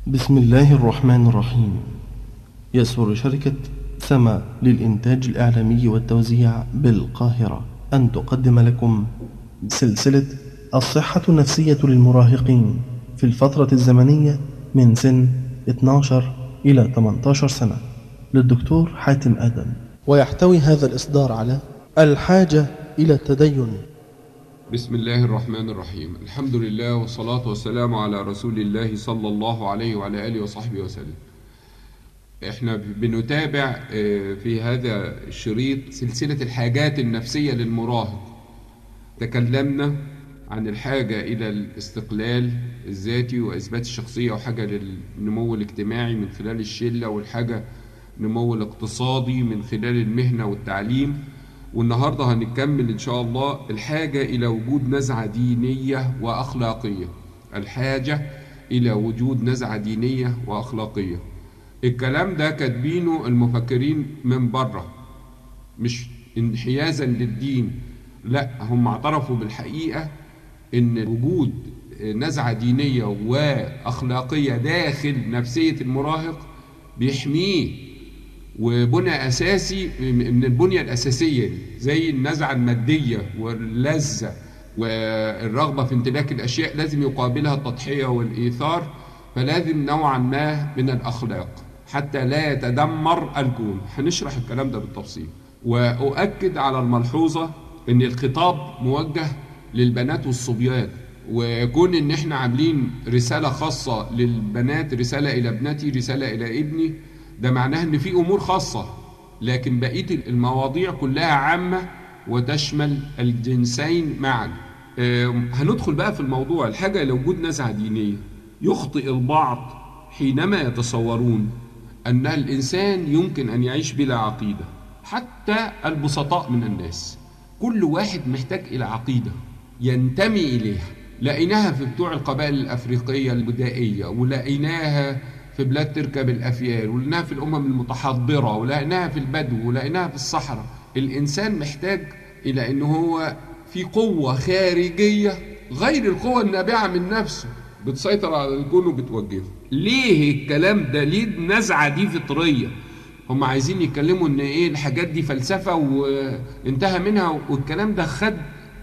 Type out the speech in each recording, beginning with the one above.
بسم الله الرحمن الرحيم. يسر شركة سما للإنتاج الإعلامي والتوزيع بالقاهرة أن تقدم لكم سلسلة الصحة النفسية للمراهقين في الفترة الزمنية من سن 12 إلى 18 سنة للدكتور حاتم آدم. ويحتوي هذا الإصدار على الحاجة إلى التدين. بسم الله الرحمن الرحيم. الحمد لله والصلاة والسلام على رسول الله صلى الله عليه وعلى آله وصحبه وسلم. احنا بنتابع في هذا الشريط سلسلة الحاجات النفسية للمراهق. تكلمنا عن الحاجة إلى الاستقلال الذاتي وإثبات الشخصية، وحاجة للنمو الاجتماعي من خلال الشلة، والحاجة النمو الاقتصادي من خلال المهنة والتعليم. والنهاردة هنكمل إن شاء الله الحاجة إلى وجود نزعة دينية وأخلاقية. الحاجة إلى وجود نزعة دينية وأخلاقية. الكلام ده كاتبينه المفكرين من بره، مش انحيازا للدين، لا، هم اعترفوا بالحقيقة إن وجود نزعة دينية وأخلاقية داخل نفسية المراهق بيحميه، وبنى أساسي من البنية الأساسية دي، زي النزعة المادية واللذة والرغبة في امتلاك الأشياء لازم يقابلها التضحية والإيثار، فلازم نوعا ما من الأخلاق حتى لا يتدمر الكون. هنشرح الكلام ده بالتفصيل. وأؤكد على الملحوظة إن الخطاب موجه للبنات والصبيان، ويكون إن إحنا عاملين رسالة خاصة للبنات، رسالة إلى ابنتي، رسالة إلى ابني، ده معناه ان في امور خاصة، لكن بقية المواضيع كلها عامة وتشمل الجنسين معا. هندخل بقى في الموضوع. الحاجة لوجود نزعة دينية. يخطئ البعض حينما يتصورون ان الانسان يمكن ان يعيش بلا عقيدة. حتى البسطاء من الناس، كل واحد محتاج الى عقيدة ينتمي اليها. لقيناها في بتوع القبائل الافريقية البدائية، ولقيناها في بلاد تركب الأفيال، ولقيناها في الأمم المتحضرة، ولقيناها في البدو، ولقيناها في الصحراء. الإنسان محتاج إلى أنه هو في قوة خارجية غير القوة النابعة من نفسه بتسيطر على الكون وبتوجهه. ليه الكلام ده؟ ليه النزعة دي فطرية؟ هم عايزين يتكلموا ان ايه الحاجات دي فلسفة وانتهى منها، والكلام ده خد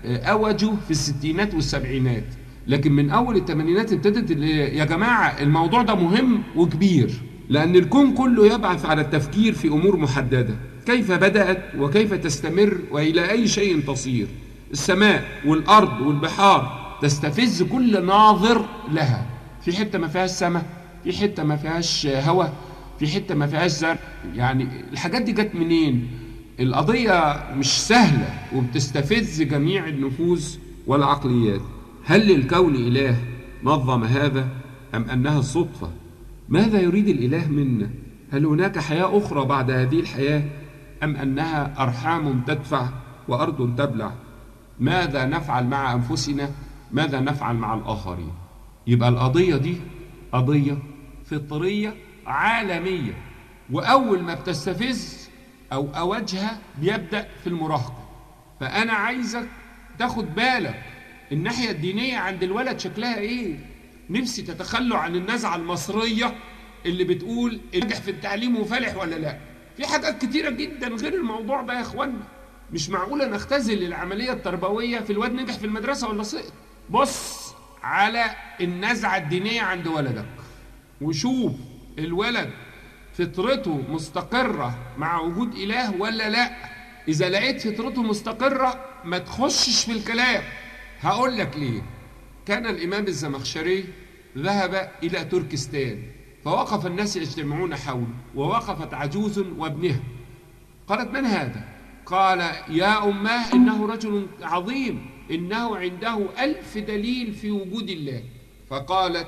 أوجه في الستينات والسبعينات، لكن من أول الثمانينات ابتدت يا جماعة الموضوع ده مهم وكبير، لأن الكون كله يبعث على التفكير في أمور محددة، كيف بدأت وكيف تستمر وإلى أي شيء تصير. السماء والأرض والبحار تستفز كل ناظر لها. في حتة ما فيهاش سماء، في حتة ما فيهاش هواء، في حتة ما فيهاش زرع. يعني الحاجات دي جت منين؟ القضية مش سهلة وبتستفز جميع النفوس والعقليات. هل للكون إله نظم هذا أم أنها الصدفة؟ ماذا يريد الإله منا؟ هل هناك حياة أخرى بعد هذه الحياة أم أنها أرحام تدفع وأرض تبلع؟ ماذا نفعل مع أنفسنا؟ ماذا نفعل مع الآخرين؟ يبقى القضية دي قضية فطرية عالمية، وأول ما بتستفز أو أوجها بيبدأ في المراهقة. فأنا عايزك تاخد بالك الناحية الدينية عند الولد شكلها ايه. نفسي تتخلوا عن النزعة المصرية اللي بتقول نجح في التعليم وفلح ولا لا. في حاجات كتيرة جدا غير الموضوع ده يا اخوانا. مش معقولة نختزل العملية التربوية في الواد نجح في المدرسة ولا سقط. بص على النزعة الدينية عند ولدك وشوف الولد فطرته مستقرة مع وجود إله ولا لا. إذا لقيت فطرته مستقرة ما تخشش في الكلام. هقول لك ليه. كان الإمام الزمخشري ذهب إلى تركستان، فوقف الناس يجتمعون حوله، ووقفت عجوز وابنها. قالت: من هذا؟ قال: يا أماه إنه رجل عظيم، إنه عنده 1000 دليل في وجود الله. فقالت: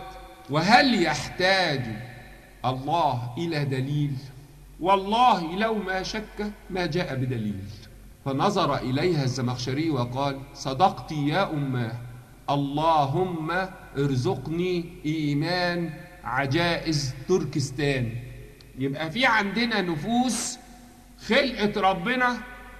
وهل يحتاج الله إلى دليل؟ والله لو ما شك ما جاء بدليل. فنظر إليها الزمخشري وقال: صدقت يا أماه، اللهم ارزقني إيمان عجائز تركستان. يبقى في عندنا نفوس خلقت ربنا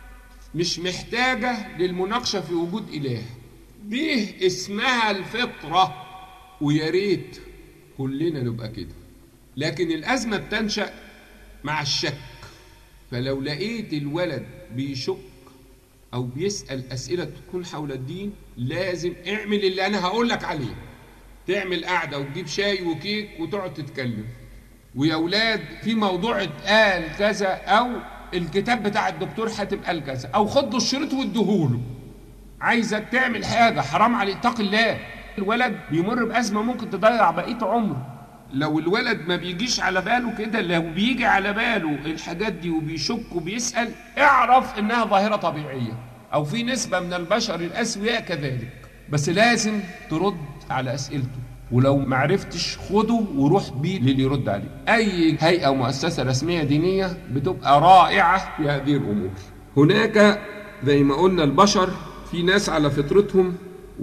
مش محتاجة للمناقشة في وجود إله، دي اسمها الفطرة. ويا ريت كلنا نبقى كده. لكن الأزمة بتنشأ مع الشك. فلو لقيت الولد بيشك أو بيسأل أسئلة تكون حول الدين، لازم اعمل اللي أنا هقولك عليه. تعمل قعدة وتجيب شاي وكيك وتقعد تتكلم، ويا أولاد في موضوع اتقال كذا، أو الكتاب بتاع الدكتور حاتم قال كذا، أو خدوا الشريط وادوهوله. عايزك تعمل حاجة حرام عليك، اتق الله. الولد بيمر بأزمة ممكن تضيع بقية عمره. لو الولد ما بيجيش على باله كده، لو بيجي على باله الحاجات دي وبيشك وبيسأل، اعرف انها ظاهرة طبيعية، او في نسبة من البشر الاسوياء كذلك، بس لازم ترد على اسئلته. ولو معرفتش خده وروح بيه للي يرد عليه. اي هيئة ومؤسسة رسمية دينية بتبقى رائعة في هذه الامور. هناك زي ما قلنا البشر في ناس على فطرتهم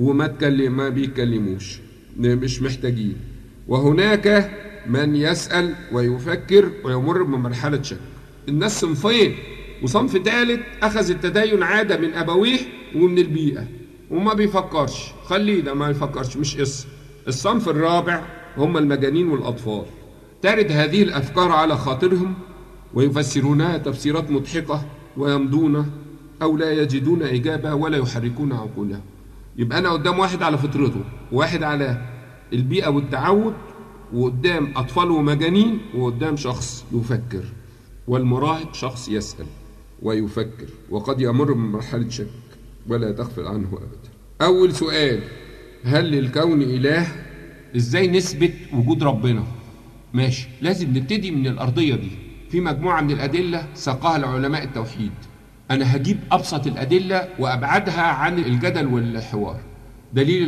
ما بيتكلموش، مش محتاجين. وهناك من يسأل ويفكر ويمر بمرحلة شك. الناس صنفين، وصنف ثالث أخذ التدين عادة من أبويه ومن البيئة وما بيفكرش، خليه ده ما يفكرش، مش قصة. الصنف الرابع هم المجانين والأطفال، ترد هذه الأفكار على خاطرهم ويفسرونها تفسيرات مضحكة ويمضون أو لا يجدون إجابة ولا يحركون عقولهم. يبقى أنا قدام واحد على فطرته، وواحد على البيئة والتعود، وقدام أطفال ومجانين، وقدام شخص يفكر. والمراهق شخص يسأل ويفكر وقد يمر بمرحلة شك ولا تغفل عنه أبدا. أول سؤال: هل للكون إله؟ إزاي نثبت وجود ربنا؟ ماشي، لازم نبتدي من الأرضية دي. في مجموعة من الأدلة ساقها العلماء التوحيد. أنا هجيب أبسط الأدلة وأبعدها عن الجدل والحوار. دليل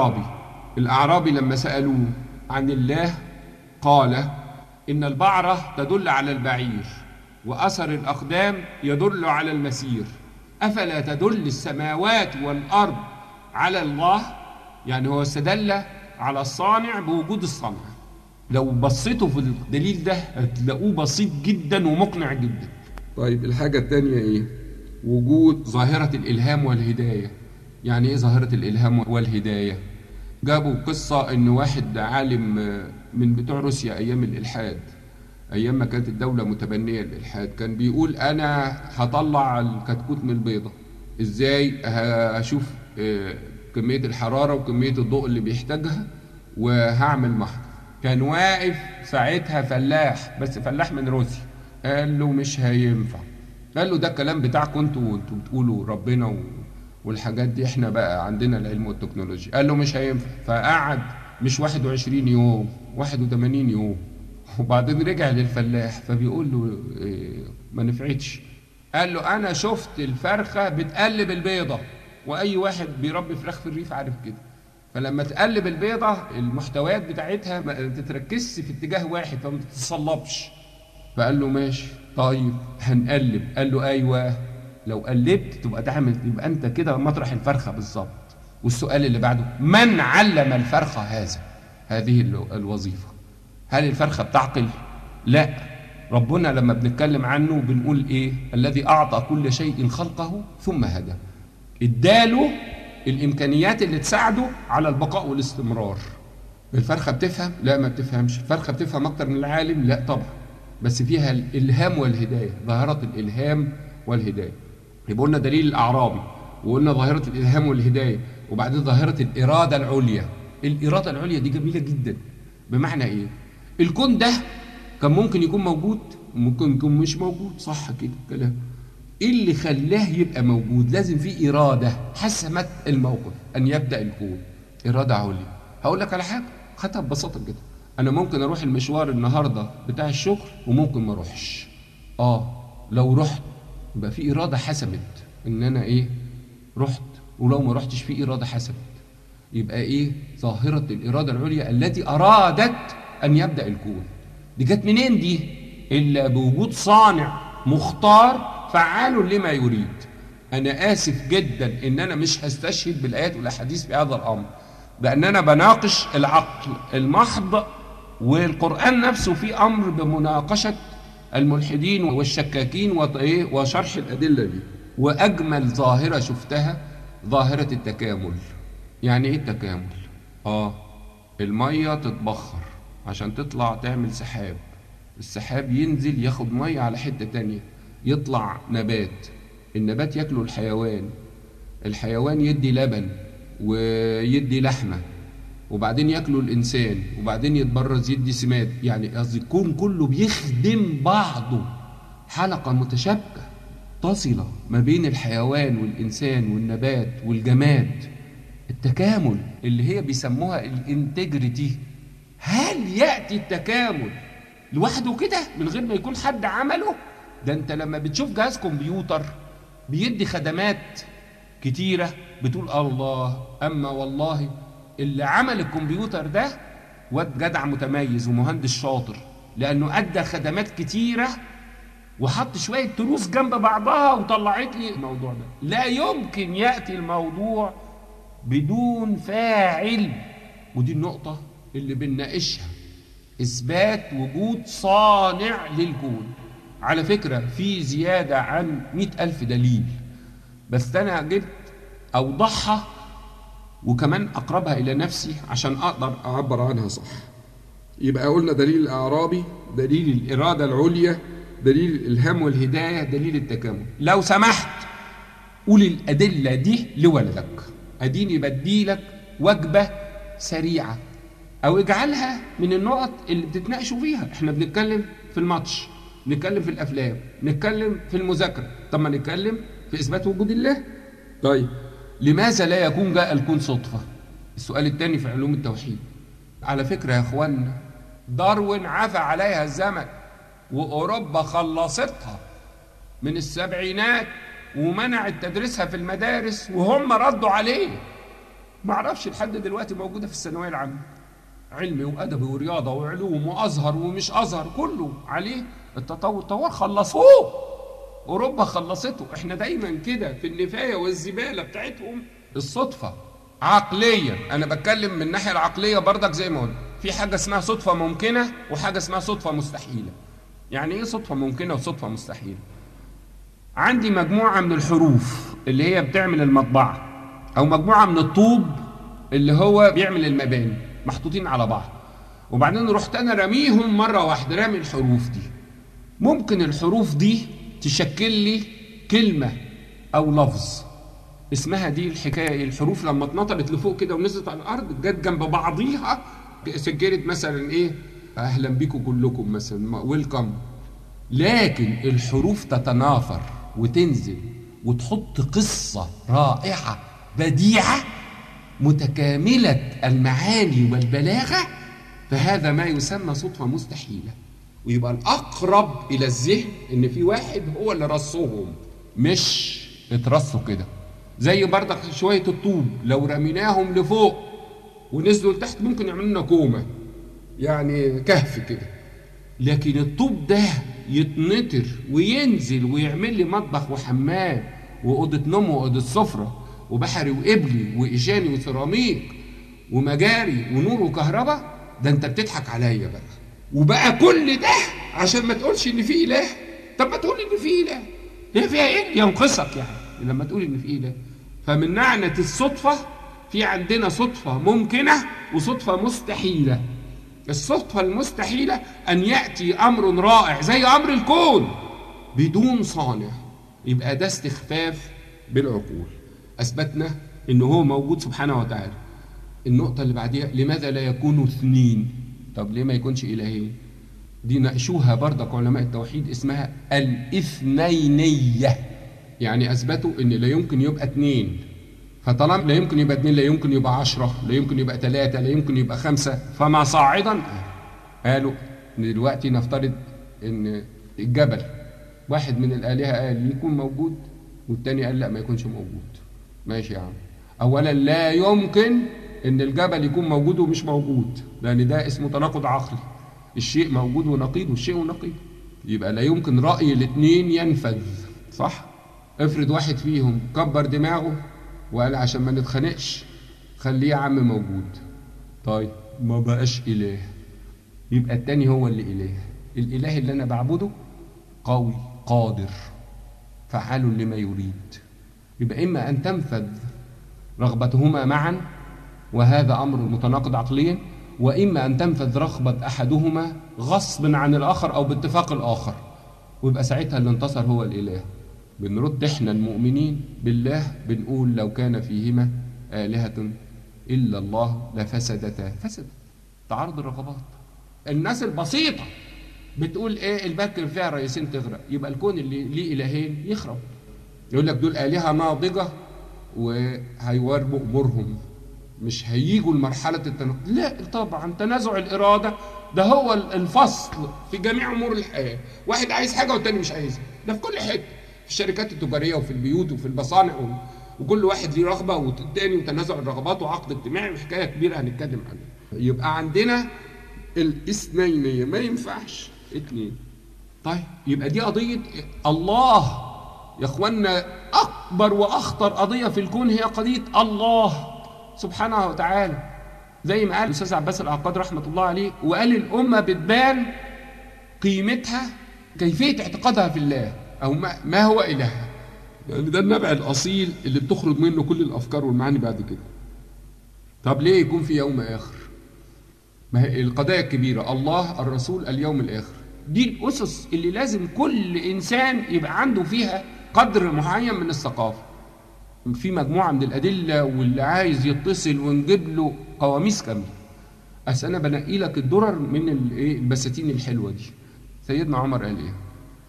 الأعرابي لما سألوه عن الله قال: إن البعرة تدل على البعير، وأثر الأقدام يدل على المسير، أفلا تدل السماوات والأرض على الله؟ يعني هو استدل على الصانع بوجود الصنع. لو بصيتوا في الدليل ده هتلاقوه بسيط جدا ومقنع جدا. طيب الحاجة الثانية إيه؟ وجود ظاهرة الإلهام والهداية. يعني إيه ظاهرة الإلهام والهداية؟ جابوا قصة إن واحد عالم من بتوع روسيا أيام الإلحاد، أيام ما كانت الدولة متبنية الإلحاد، كان بيقول أنا هطلع الكتكوت من البيضة. إزاي؟ هشوف كمية الحرارة وكمية الضوء اللي بيحتاجها وهعمل محضر. كان واقف ساعتها فلاح، بس فلاح من روسيا، قال له مش هينفع. قال له ده الكلام بتاعكم انتوا بتقولوا ربنا والحاجات دي، احنا بقى عندنا العلم والتكنولوجيا. قال له مش هينفع. فقعد مش 21 يوم، 81 يوم، وبعدين رجع للفلاح فبيقول له ما نفعتش. قال له انا شفت الفرخة بتقلب البيضة، واي واحد بيربي فراخ في الريف عارف كده. فلما تقلب البيضة المحتويات بتاعتها ما تتركزش في اتجاه واحد فما تتصلبش. فقال له ماشي طيب هنقلب. قال له ايوه، لو قلبت تبقى تعمل، يبقى انت كده مطرح الفرخة بالظبط. والسؤال اللي بعده: من علم الفرخة هذه الوظيفة؟ هل الفرخة بتعقل؟ لا. ربنا لما بنتكلم عنه بنقول ايه؟ الذي اعطى كل شيء خلقه ثم هدى. اداله الامكانيات اللي تساعده على البقاء والاستمرار. الفرخة بتفهم؟ لا ما بتفهمش. الفرخة بتفهم اكتر من العالم؟ لا طبعا، بس فيها الالهام والهداية، ظاهرة الالهام والهداية. يبقى قلنا دليل الأعرابي، وقلنا ظاهرة الإلهام والهداية، وبعدين ظاهرة الإرادة العليا. الإرادة العليا دي جميلة جدا. بمعنى إيه؟ الكون ده كان ممكن يكون موجود وممكن يكون مش موجود، صح كده كلام. إيه اللي خلاه يبقى موجود؟ لازم في إرادة حسمت الموقف أن يبدأ الكون. إرادة عليا. هقول لك على حاجة خدها ببساطة جدا. أنا ممكن أروح المشوار النهاردة بتاع الشغل وممكن ما أروحش. لو رحت يبقى في إرادة حسمت إن أنا رحت، ولو ما رحتش في إرادة حسمت. يبقى ظاهرة الإرادة العليا التي أرادت أن يبدأ الكون. دي جت منين دي؟ إلا بوجود صانع مختار فعال لما يريد. أنا آسف جدا إن أنا مش هستشهد بالآيات والأحاديث في هذا الأمر، بأن أنا بناقش العقل المحض، والقرآن نفسه في أمر بمناقشة الملحدين والشكاكين وشرح الأدلة دي. وأجمل ظاهرة شفتها ظاهرة التكامل. يعني إيه التكامل؟ المية تتبخر عشان تطلع تعمل سحاب، السحاب ينزل ياخد مية على حتة تانية، يطلع نبات، النبات ياكله الحيوان، الحيوان يدي لبن ويدي لحمة، وبعدين ياكله الإنسان، وبعدين يتبرز يدي سماد. يعني قصدي الكون كله بيخدم بعضه، حلقة متشابكة متصلة ما بين الحيوان والإنسان والنبات والجماد، التكامل اللي هي بيسموها الانتجريتي. هل يأتي التكامل لوحده كده من غير ما يكون حد عمله؟ ده انت لما بتشوف جهاز كمبيوتر بيدي خدمات كتيرة بتقول الله، أما والله اللي عمل الكمبيوتر ده واد جدع متميز ومهندس شاطر، لأنه أدى خدمات كتيرة وحط شوية تروس جنب بعضها وطلعت لي الموضوع ده. لا يمكن يأتي الموضوع بدون فاعل، ودي النقطة اللي بنناقشها، إثبات وجود صانع للكون. على فكرة في زيادة عن 100,000 دليل، بس أنا جبت أوضحها وكمان أقربها إلى نفسي عشان أقدر أعبر عنها صح. يبقى قلنا دليل الأعرابي، دليل الإرادة العليا، دليل الإلهام والهداية، دليل التكامل. لو سمحت قول الأدلة دي لولدك، أديني بديلك وجبة سريعة، أو اجعلها من النقط اللي بتتناقشوا فيها. احنا بنتكلم في الماتش، نتكلم في الأفلام، نتكلم في المذاكرة، طب ما نتكلم في إثبات وجود الله. طيب لماذا لا يكون جاء الكون صدفة؟ السؤال الثاني في علوم التوحيد. على فكرة يا اخوانا، داروين عفى عليها الزمن وأوروبا خلصتها من السبعينات ومنعت تدريسها في المدارس، وهم ردوا عليه. معرفش لحد دلوقتي موجودة في الثانوية العامة، علمي وأدبي ورياضة وعلوم وأزهر ومش أزهر كله عليه التطور، خلصوه. أوروبا خلصته. احنا دايما كده في النفاية والزبالة بتاعتهم. الصدفة عقليا، أنا بتكلم من الناحية العقلية برضك زي ما قلت، في حاجة اسمها صدفة ممكنة وحاجة اسمها صدفة مستحيلة. يعني ايه صدفة ممكنة وصدفة مستحيلة؟ عندي مجموعة من الحروف اللي هي بتعمل المطبعة، أو مجموعة من الطوب اللي هو بيعمل المباني، محطوطين على بعض، وبعدين رحت أنا رميهم مرة واحدة، رامي الحروف دي. ممكن الحروف دي تشكل لي كلمة أو لفظ، اسمها دي الحكاية. الحروف لما اتنطرت لفوق كده ونزلت على الأرض جت جنب بعضيها سجلت مثلا إيه، أهلا بيكم كلكم مثلا، ويلكم. لكن الحروف تتناثر وتنزل وتحط قصة رائعة بديعة متكاملة المعاني والبلاغة، فهذا ما يسمى صدفة مستحيلة. ويبقى الأقرب إلى الذهن إن في واحد هو اللي رصهم، مش اترصوا كده. زي برضك شوية الطوب لو رميناهم لفوق ونزلوا لتحت ممكن يعملوا لنا كومة، يعني كهف كده. لكن الطوب ده يتنطر وينزل ويعمل لي مطبخ وحمام وأوضة نوم وأوضة سفرة وبحري وقبلي وإيجاني وسيراميك ومجاري ونور وكهرباء، ده أنت بتضحك عليا بقى. وبقى كل ده عشان ما تقولش إن في إله. طب ما تقول إن في إله، هي فيها إيه ينقصك يعني لما تقول إن في إله؟ فمن نعنة الصدفة في عندنا صدفة ممكنة وصدفة مستحيلة. الصدفة المستحيلة أن يأتي أمر رائع زي أمر الكون بدون صانع، يبقى ده استخفاف بالعقول. أثبتنا إنه هو موجود سبحانه وتعالى. النقطة اللي بعديها، لماذا لا يكون اثنين؟ طب ليه ما يكونش إلهين؟ دي ناقشوها برضك علماء التوحيد، اسمها الاثنينية. يعني أثبتوا إن لا يمكن يبقى اثنين، فطالما لا يمكن يبقى اثنين لا يمكن يبقى 10، لا يمكن يبقى 3، لا يمكن يبقى 5، فما صاعدا. قالوا دلوقتي نفترض ان الجبل واحد من الآلهة قال يكون موجود والتاني قال لا ما يكونش موجود. ماشي يا عم، اولا لا يمكن ان الجبل يكون موجود ومش موجود، لان ده اسمه تناقض عقلي، الشيء موجود ونقيض والشيء ونقيض، يبقى لا يمكن رأي الاثنين ينفذ، صح؟ افرض واحد فيهم كبر دماغه وقال عشان ما نتخانقش خليه يا عم موجود، طيب ما بقاش إله، يبقى التاني هو اللي إله. الإله اللي أنا بعبده قوي قادر فعال لما يريد، يبقى إما أن تنفذ رغبتهما معا وهذا أمر متناقض عقليا، وإما أن تنفذ رغبة أحدهما غصب عن الآخر أو باتفاق الآخر، ويبقى ساعتها اللي انتصر هو الإله. بنرد إحنا المؤمنين بالله بنقول لو كان فيهما آلهة إلا الله لفسدتا. فسد تعارض الرغبات. الناس البسيطة بتقول إيه المركب فيها رئيسين تغرق، يبقى الكون اللي ليه إلهين يخرب. يقول لك دول آلهة ناضجة وهيواربوا أمورهم، مش هيجوا لمرحلة لا طبعا، تنازع الإرادة ده هو الفصل في جميع أمور الحياة. واحد عايز حاجة والتاني مش عايزها، ده في كل حتة، في الشركات التجارية وفي البيوت وفي المصانع وكل واحد ليه رغبة والتاني، وتنازع الرغبات وعقد اجتماعي وحكاية كبيرة هنتكلم عنها. يبقى عندنا الاثنينية، ما ينفعش اتنين. طيب يبقى دي قضية الله يا اخوانا. أكبر وأخطر قضية في الكون هي قضية الله سبحانه وتعالى، زي ما قال الأستاذ عباس العقاد رحمة الله عليه، وقال الأمة بتبان قيمتها كيفية اعتقادها في الله، أو ما هو إلهها. يعني ده النبع الأصيل اللي بتخرج منه كل الأفكار والمعاني بعد كده. طب ليه يكون في يوم آخر؟ ما هي القضايا الكبيرة، الله، الرسول، اليوم الآخر، دي الأسس اللي لازم كل إنسان يبقى عنده فيها قدر معين من الثقافة. في مجموعة من الأدلة، واللي عايز يتصل ونجيب له قواميس كاملة. أصل أنا بنقي لك الدرر من البساتين الحلوة دي. سيدنا عمر قال إيه؟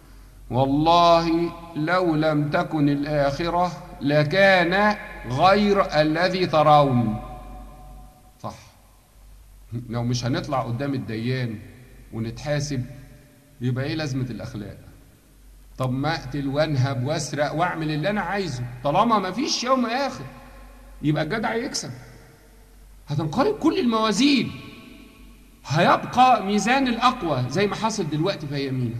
والله لو لم تكن الآخرة لكان غير الذي ترون. صح، لو مش هنطلع قدام الديان ونتحاسب يبقى ايه لازمة الأخلاق؟ طب ما اقتل وانهب واسرق واعمل اللي انا عايزه، طالما ما فيش يوم آخر يبقى الجدع يكسب. هتنقلب كل الموازين، هيبقى ميزان الأقوى زي ما حصل دلوقتي في أيامينا،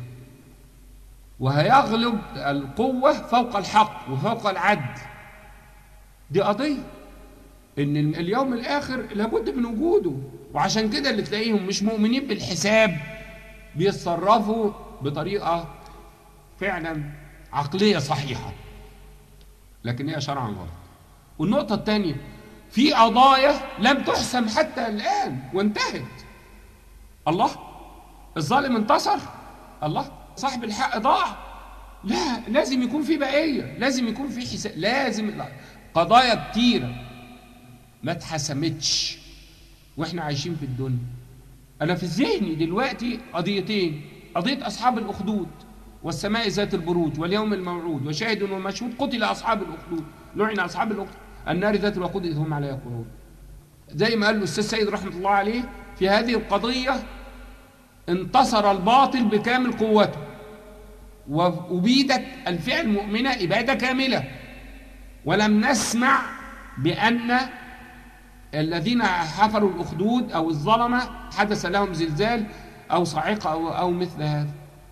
وهيغلب القوة فوق الحق وفوق العدل. دي قضية إن اليوم الآخر لابد من وجوده. وعشان كده اللي تلاقيهم مش مؤمنين بالحساب بيتصرفوا بطريقة فعلا عقلية صحيحة، لكن هي شرعا غلط. والنقطة الثانية، في قضايا لم تحسم حتى الآن وانتهت. الله، الظالم انتصر، الله، صاحب الحق ضاع. لا، لازم يكون في بقية، لازم يكون في حساب، لازم. قضايا كتيرة ما اتحسمتش واحنا عايشين في الدنيا. انا في ذهني دلوقتي قضيتين، قضية اصحاب الاخدود والسماء ذات البروج واليوم الموعود وشاهد ومشهود، قتل اصحاب الاخدود، لعن اصحاب الاخدود، النار ذات الوقود اذ هم عليها يقولون. زي ما قال الاستاذ سيد رحمة الله عليه، في هذه القضية انتصر الباطل بكامل قوته، وأبيدت الفئة المؤمنة إبادة كاملة، ولم نسمع بأن الذين حفروا الأخدود أو الظلمة حدث لهم زلزال أو صاعقة أو مثل هذا.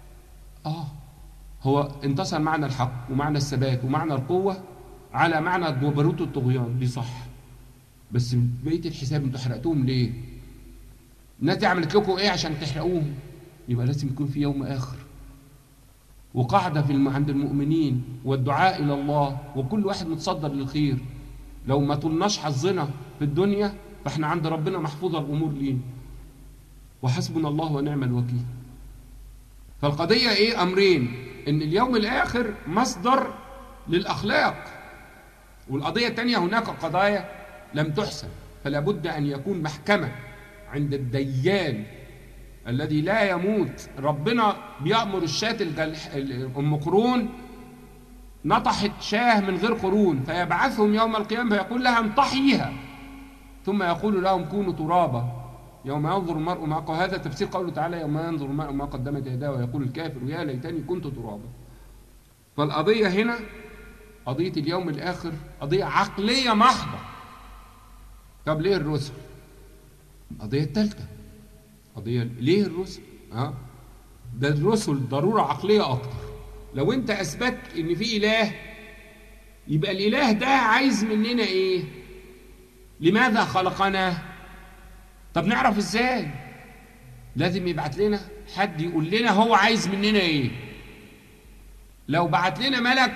هو انتصر معنى الحق ومعنى الثبات ومعنى القوة على معنى جبروت الطغيان، دي صح. بس بقية الحساب انتوا حرقتوهم ليه؟ الناس دي عملت لكم ايه عشان تحرقوهم؟ يبقى لازم يكون في يوم آخر، وقاعدة عند المؤمنين والدعاء إلى الله، وكل واحد متصدر للخير. لو ما طلناش حظنا في الدنيا فاحنا عند ربنا محفوظة الأمور لينا، وحسبنا الله ونعم الوكيل. فالقضية ايه؟ أمرين، إن اليوم الآخر مصدر للأخلاق، والقضية الثانية هناك قضايا لم تحسن، فلا بد أن يكون محكمة عند الديان الذي لا يموت. ربنا بيأمر الشاة أم قرون نطحت شاه من غير قرون، فيبعثهم يوم القيامة فيقول لها انطحيها، ثم يقول لهم كونوا ترابا يوم ينظر المرء ما قدم. هذا تفسير قوله تعالى يوم ينظر المرء ما قدمت يداه ويقول الكافر يا ليتني كنت ترابا. فالقضية هنا قضية اليوم الآخر قضية عقلية محضة. طب ليه الرسل؟ القضية الثالثة، قضية ليه الرسل؟ ده الرسل ضرورة عقلية أكتر. لو أنت أثبت إن في إله، يبقى الإله ده عايز مننا إيه؟ لماذا خلقنا؟ طب نعرف إزاي؟ لازم يبعت لنا حد يقول لنا هو عايز مننا إيه. لو بعت لنا ملك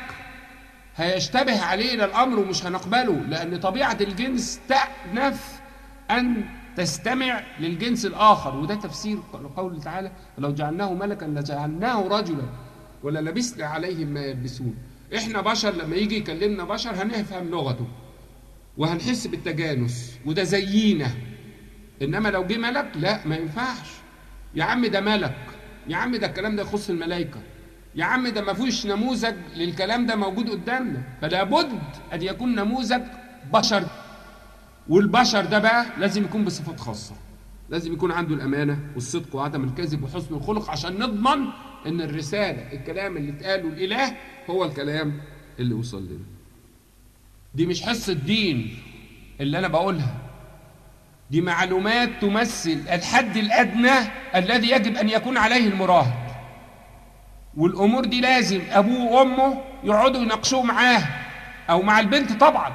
هيشتبه علينا الأمر ومش هنقبله، لأن طبيعة الجنس تأنف أن تستمع للجنس الآخر. وده تفسير قوله تعالى: لو جعلناه ملكا لجعلناه رجلا ولا لبسنا عليهم ما يلبسون. احنا بشر، لما يجي يكلمنا بشر هنفهم لغته وهنحس بالتجانس، وده زينا. انما لو جه ملك لا، ما ينفعش. يا عم ده ملك، يا عم ده الكلام ده يخص الملائكة، يا عم ده ما فيش نموذج للكلام ده موجود قدامنا، فلا بد ان يكون نموذج بشر. والبشر ده بقى لازم يكون بصفات خاصة، لازم يكون عنده الأمانة والصدق وعدم الكذب وحسن الخلق، عشان نضمن ان الرسالة، الكلام اللي اتقاله الإله هو الكلام اللي وصل لنا. دي مش حصة دين اللي أنا بقولها، دي معلومات تمثل الحد الأدنى الذي يجب أن يكون عليه المراهق. والأمور دي لازم أبوه وأمه يقعدوا يناقشوه معاه، أو مع البنت طبعا.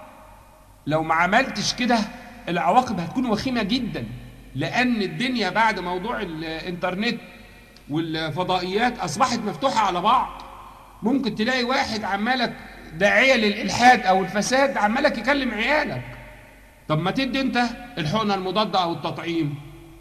لو ما عملتش كده العواقب هتكون وخيمة جدا، لأن الدنيا بعد موضوع الإنترنت والفضائيات أصبحت مفتوحة على بعض. ممكن تلاقي واحد عمالك داعية للإلحاد أو الفساد عمالك يكلم عيالك. طب ما تدي أنت الحقنة المضادة أو التطعيم،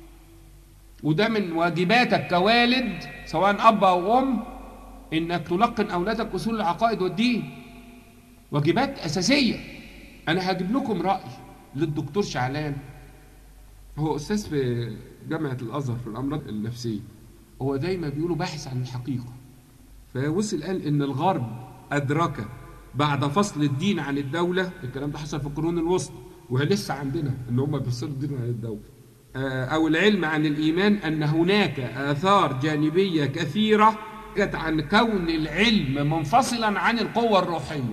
وده من واجباتك كوالد سواء أب أو أم، إنك تلقن أولادك أصول العقائد والدين، واجبات أساسية. أنا هجيب لكم رأي للدكتور شعلان، هو أستاذ في جامعة الأزهر في الأمراض النفسية. هو دايما بيقولوا باحث عن الحقيقة، فوصل قال إن الغرب أدرك بعد فصل الدين عن الدولة، الكلام ده حصل في القرون الوسطى ولسه عندنا إن هم بيفصلوا الدين عن الدولة، أو العلم عن الإيمان، أن هناك آثار جانبية كثيرة عن كون العلم منفصلا عن القوة الروحية،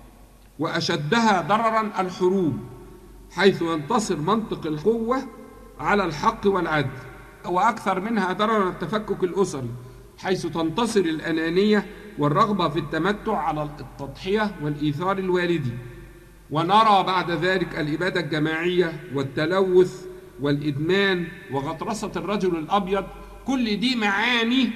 وأشدها ضررا الحروب، حيث ينتصر منطق القوة على الحق والعدل، وأكثر منها ضررا التفكك الأسري، حيث تنتصر الأنانية والرغبة في التمتع على التضحية والإيثار الوالدي، ونرى بعد ذلك الإبادة الجماعية والتلوث والإدمان وغطرسة الرجل الأبيض. كل دي معاني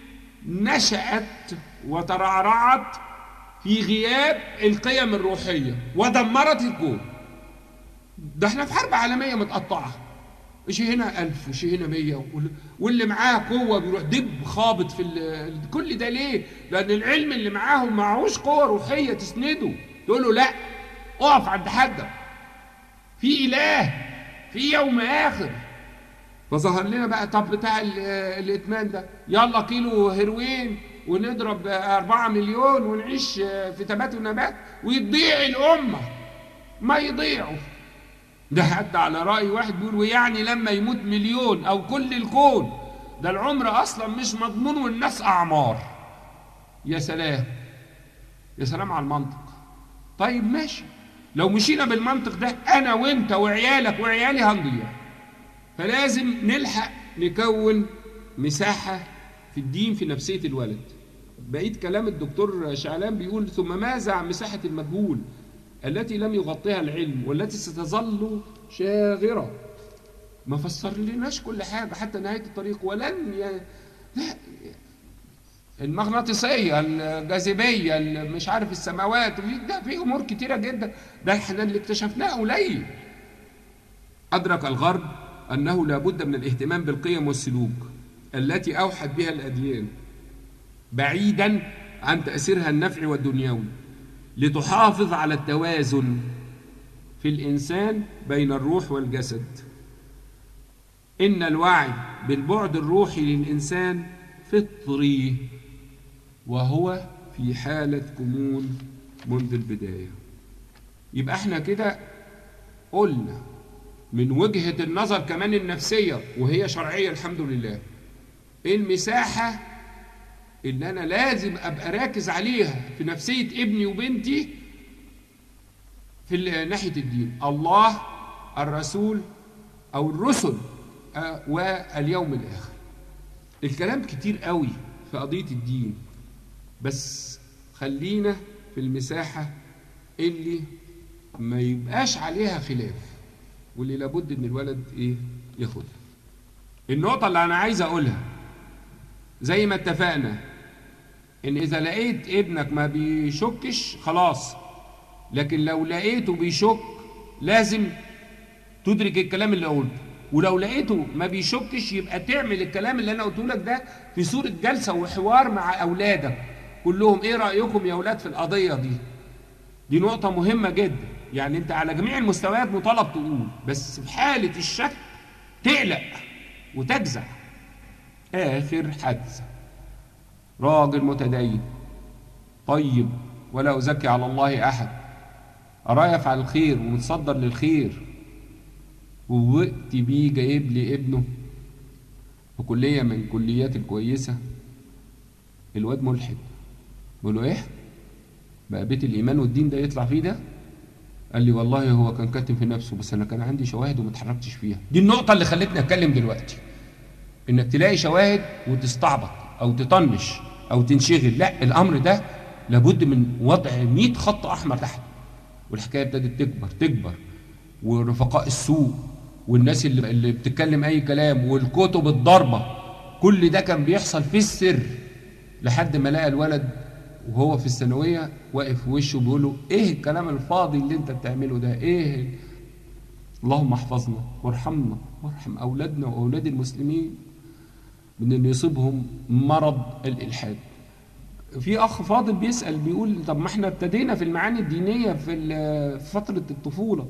نشأت وترعرعت في غياب القيم الروحية ودمرت الكون. ده احنا في حرب عالمية متقطعة، شيء هنا 1000 وشيء هنا 100، واللي معاه قوة بيروح دب خابط في كل ده. ليه؟ لأن العلم اللي معاهم معهوش قوة روحية تسنده، تقول له لا اقف عند حدك، في إله، في يوم آخر. فظهر لنا بقى طب بتاع الإدمان ده، يلا كيلو هيروين ونضرب 4 مليون ونعيش في تبات ونبات ويضيع الأمة. ما يضيعوا ده، حتى على رأي واحد بيقول ويعني لما يموت مليون أو كل الكون، ده العمر أصلا مش مضمون والناس أعمار. يا سلام يا سلام على المنطق. طيب ماشي، لو مشينا بالمنطق ده أنا وإنت وعيالك وعيالي هنضيع. فلازم نلحق نكون مساحة في الدين في نفسية الولد. بقيت كلام الدكتور شعلان بيقول: ثم ماذا عن مساحة المجهول التي لم يغطيها العلم والتي ستظل شاغرة؟ ما فسر لناش كل حاجة حتى نهاية الطريق، ولن لا، المغناطيسية، الجاذبية، مش عارف السماوات، ده في أمور كتيرة جدا، ده احنا اللي اكتشفناه قليل. أدرك الغرب أنه لا بد من الاهتمام بالقيم والسلوك التي أوحت بها الأديان بعيدا عن تأثيرها النفعي والدنيوي، لتحافظ على التوازن في الإنسان بين الروح والجسد. إن الوعي بالبعد الروحي للإنسان فطري، وهو في حالة كمون منذ البداية. يبقى احنا كده قلنا من وجهة النظر كمان النفسية، وهي شرعية الحمد لله، المساحة اللي أنا لازم أبقى راكز عليها في نفسية ابني وبنتي في ناحية الدين: الله، الرسول أو الرسل، واليوم الآخر. الكلام كتير قوي في قضية الدين، بس خلينا في المساحة اللي ما يبقاش عليها خلاف، واللي لابد ان الولد ياخدها. النقطة اللي انا عايز اقولها زي ما اتفقنا، ان اذا لقيت ابنك ما بيشكش خلاص، لكن لو لقيته بيشك لازم تدرك الكلام اللي قلته، ولو لقيته ما بيشكش يبقى تعمل الكلام اللي انا قلته لك ده في صورة جلسة وحوار مع اولادك كلهم. ايه رأيكم يا اولاد في القضية دي؟ دي نقطة مهمة جدا. يعني انت على جميع المستويات مطالب تقول، بس في حالة الشك تقلق وتجزع. اخر حادثة راجل متدين طيب ولا أزكي على الله أحد، أراه يفعل الخير ومتصدر للخير، ووقت بيه جايب لي ابنه في كلية من كليات الكويسة، الواد ملحد. بقول له إيه؟ بقى بيت الإيمان والدين ده يطلع فيه ده؟ قال لي والله هو كان كاتم في نفسه، بس أنا كان عندي شواهد وما اتحركتش فيها. دي النقطة اللي خلتني أتكلم دلوقتي، إنك تلاقي شواهد وتستعبط أو تطنش أو تنشغل. لا، الأمر ده لابد من وضع 100 خط أحمر تحت. والحكاية ابتدت تكبر، ورفقاء السوء والناس اللي بتتكلم أي كلام والكتب الضربة، كل ده كان بيحصل في السر، لحد ما لقى الولد وهو في الثانوية واقف في وشه بيقول له إيه الكلام الفاضي اللي أنت بتعمله ده؟ إيه؟ اللهم احفظنا وارحمنا وارحم أولادنا وأولاد المسلمين من أن يصيبهم مرض الإلحاد. في أخ فاضل بيسأل بيقول طب ما احنا ابتدينا في المعاني الدينية في فترة الطفولة.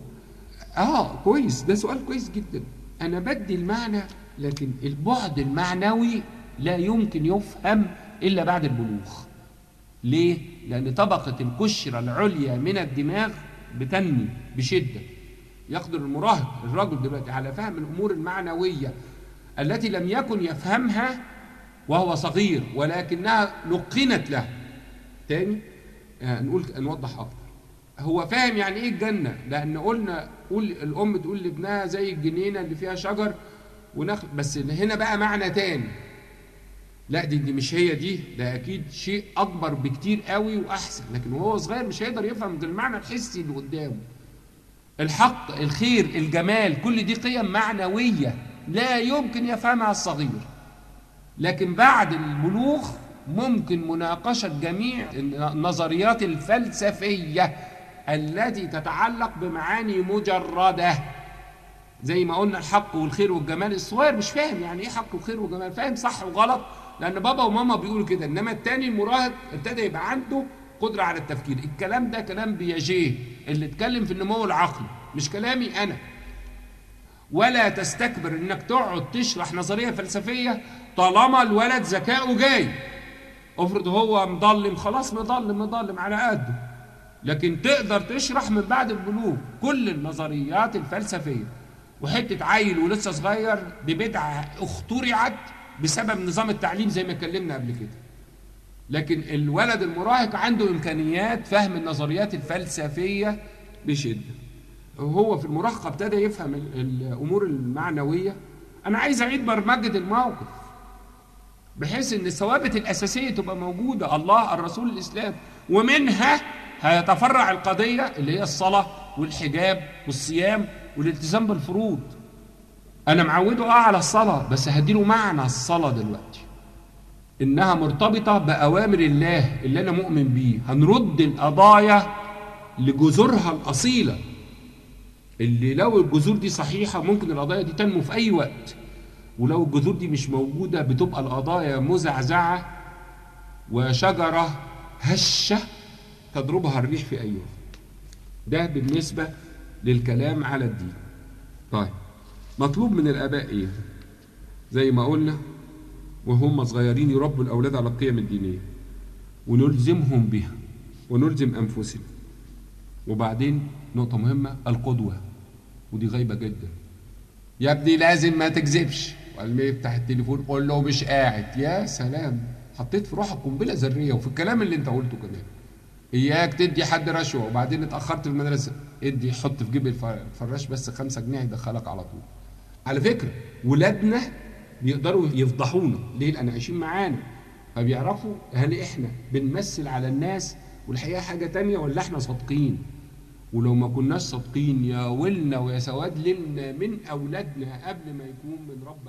كويس، ده سؤال كويس جدا. أنا بدي المعنى، لكن البعد المعنوي لا يمكن يفهم إلا بعد البلوغ. ليه؟ لأن طبقة القشرة العليا من الدماغ بتنمو بشدة. يقدر المراهق الرجل دلوقتي على فهم الأمور المعنوية التي لم يكن يفهمها وهو صغير، ولكنها لقنت له. تاني نوضح أكتر. هو فاهم يعني إيه الجنة، لأن قلنا الأم تقول لابنها زي الجنينة اللي فيها شجر ونخل، بس هنا بقى معنى تاني. لا، دي مش هي دي، ده أكيد شيء أكبر بكتير قوي وأحسن، لكن وهو صغير مش هيقدر يفهم المعنى الحسي اللي قدامه. الحق، الخير، الجمال، كل دي قيم معنوية لا يمكن يفهمها الصغير. لكن بعد البلوغ ممكن مناقشة جميع النظريات الفلسفية التي تتعلق بمعاني مجردة. زي ما قلنا الحق والخير والجمال، الصغير مش فاهم يعني ايه حق وخير وجمال، فاهم صح وغلط لأن بابا وماما بيقولوا كده، إنما التاني المراهق ابتدى يبقى عنده قدرة على التفكير. الكلام ده كلام بياجيه اللي اتكلم في النمو العقلي، مش كلامي أنا. ولا تستكبر إنك تقعد تشرح نظرية فلسفية طالما الولد ذكاؤه جاي. افرض هو مضلم، خلاص مضلم على قده، لكن تقدر تشرح من بعد البلوغ كل النظريات الفلسفية. وحتة عيل ولسه صغير دي بدعة اخترعت بسبب نظام التعليم زي ما اتكلمنا قبل كده. لكن الولد المراهق عنده إمكانيات فهم النظريات الفلسفية بشدة. وهو في المراهقة ابتدى يفهم الأمور المعنوية. أنا عايز أعيد برمجة الموقف بحيث أن الثوابت الأساسية تبقى موجودة، الله، الرسول، الإسلام، ومنها هيتفرع القضية اللي هي الصلاة والحجاب والصيام والالتزام بالفروض. أنا معوده على الصلاة، بس هديله معنى الصلاة دلوقتي إنها مرتبطة بأوامر الله اللي أنا مؤمن بيه. هنرد القضايا لجذورها الأصيلة، اللي لو الجذور دي صحيحة ممكن القضايا دي تنمو في أي وقت، ولو الجذور دي مش موجودة بتبقى القضايا مزعزعة وشجرة هشة تضربها الريح في أي وقت. ده بالنسبة للكلام على الدين. طيب، مطلوب من الآباء إيه؟ زي ما قلنا وهم صغيرين يربوا الأولاد على القيم الدينية ونلزمهم بها ونلزم أنفسنا. وبعدين نقطة مهمة، القدوة، ودي غايبة جدا. يا ابني لازم ما تكذبش، وقال ما يفتح التليفون قول له مش قاعد. يا سلام، حطيت في روحك قنبلة ذرية. وفي الكلام اللي انت قلته كمان، إياك تدي حد رشوة وبعدين اتأخرت في المدرسة، ادي حط في جيب الفراش بس 5 جنيه يدخلك على طول. على فكرة ولادنا بيقدروا يفضحونا ليه؟ لأن عايشين معانا، فبيعرفوا هل احنا بنمثل على الناس والحقيقة حاجة تانية ولا احنا صادقين. ولو ما كناش صادقين يا ولنا ويا سواد لنا من أولادنا قبل ما يكون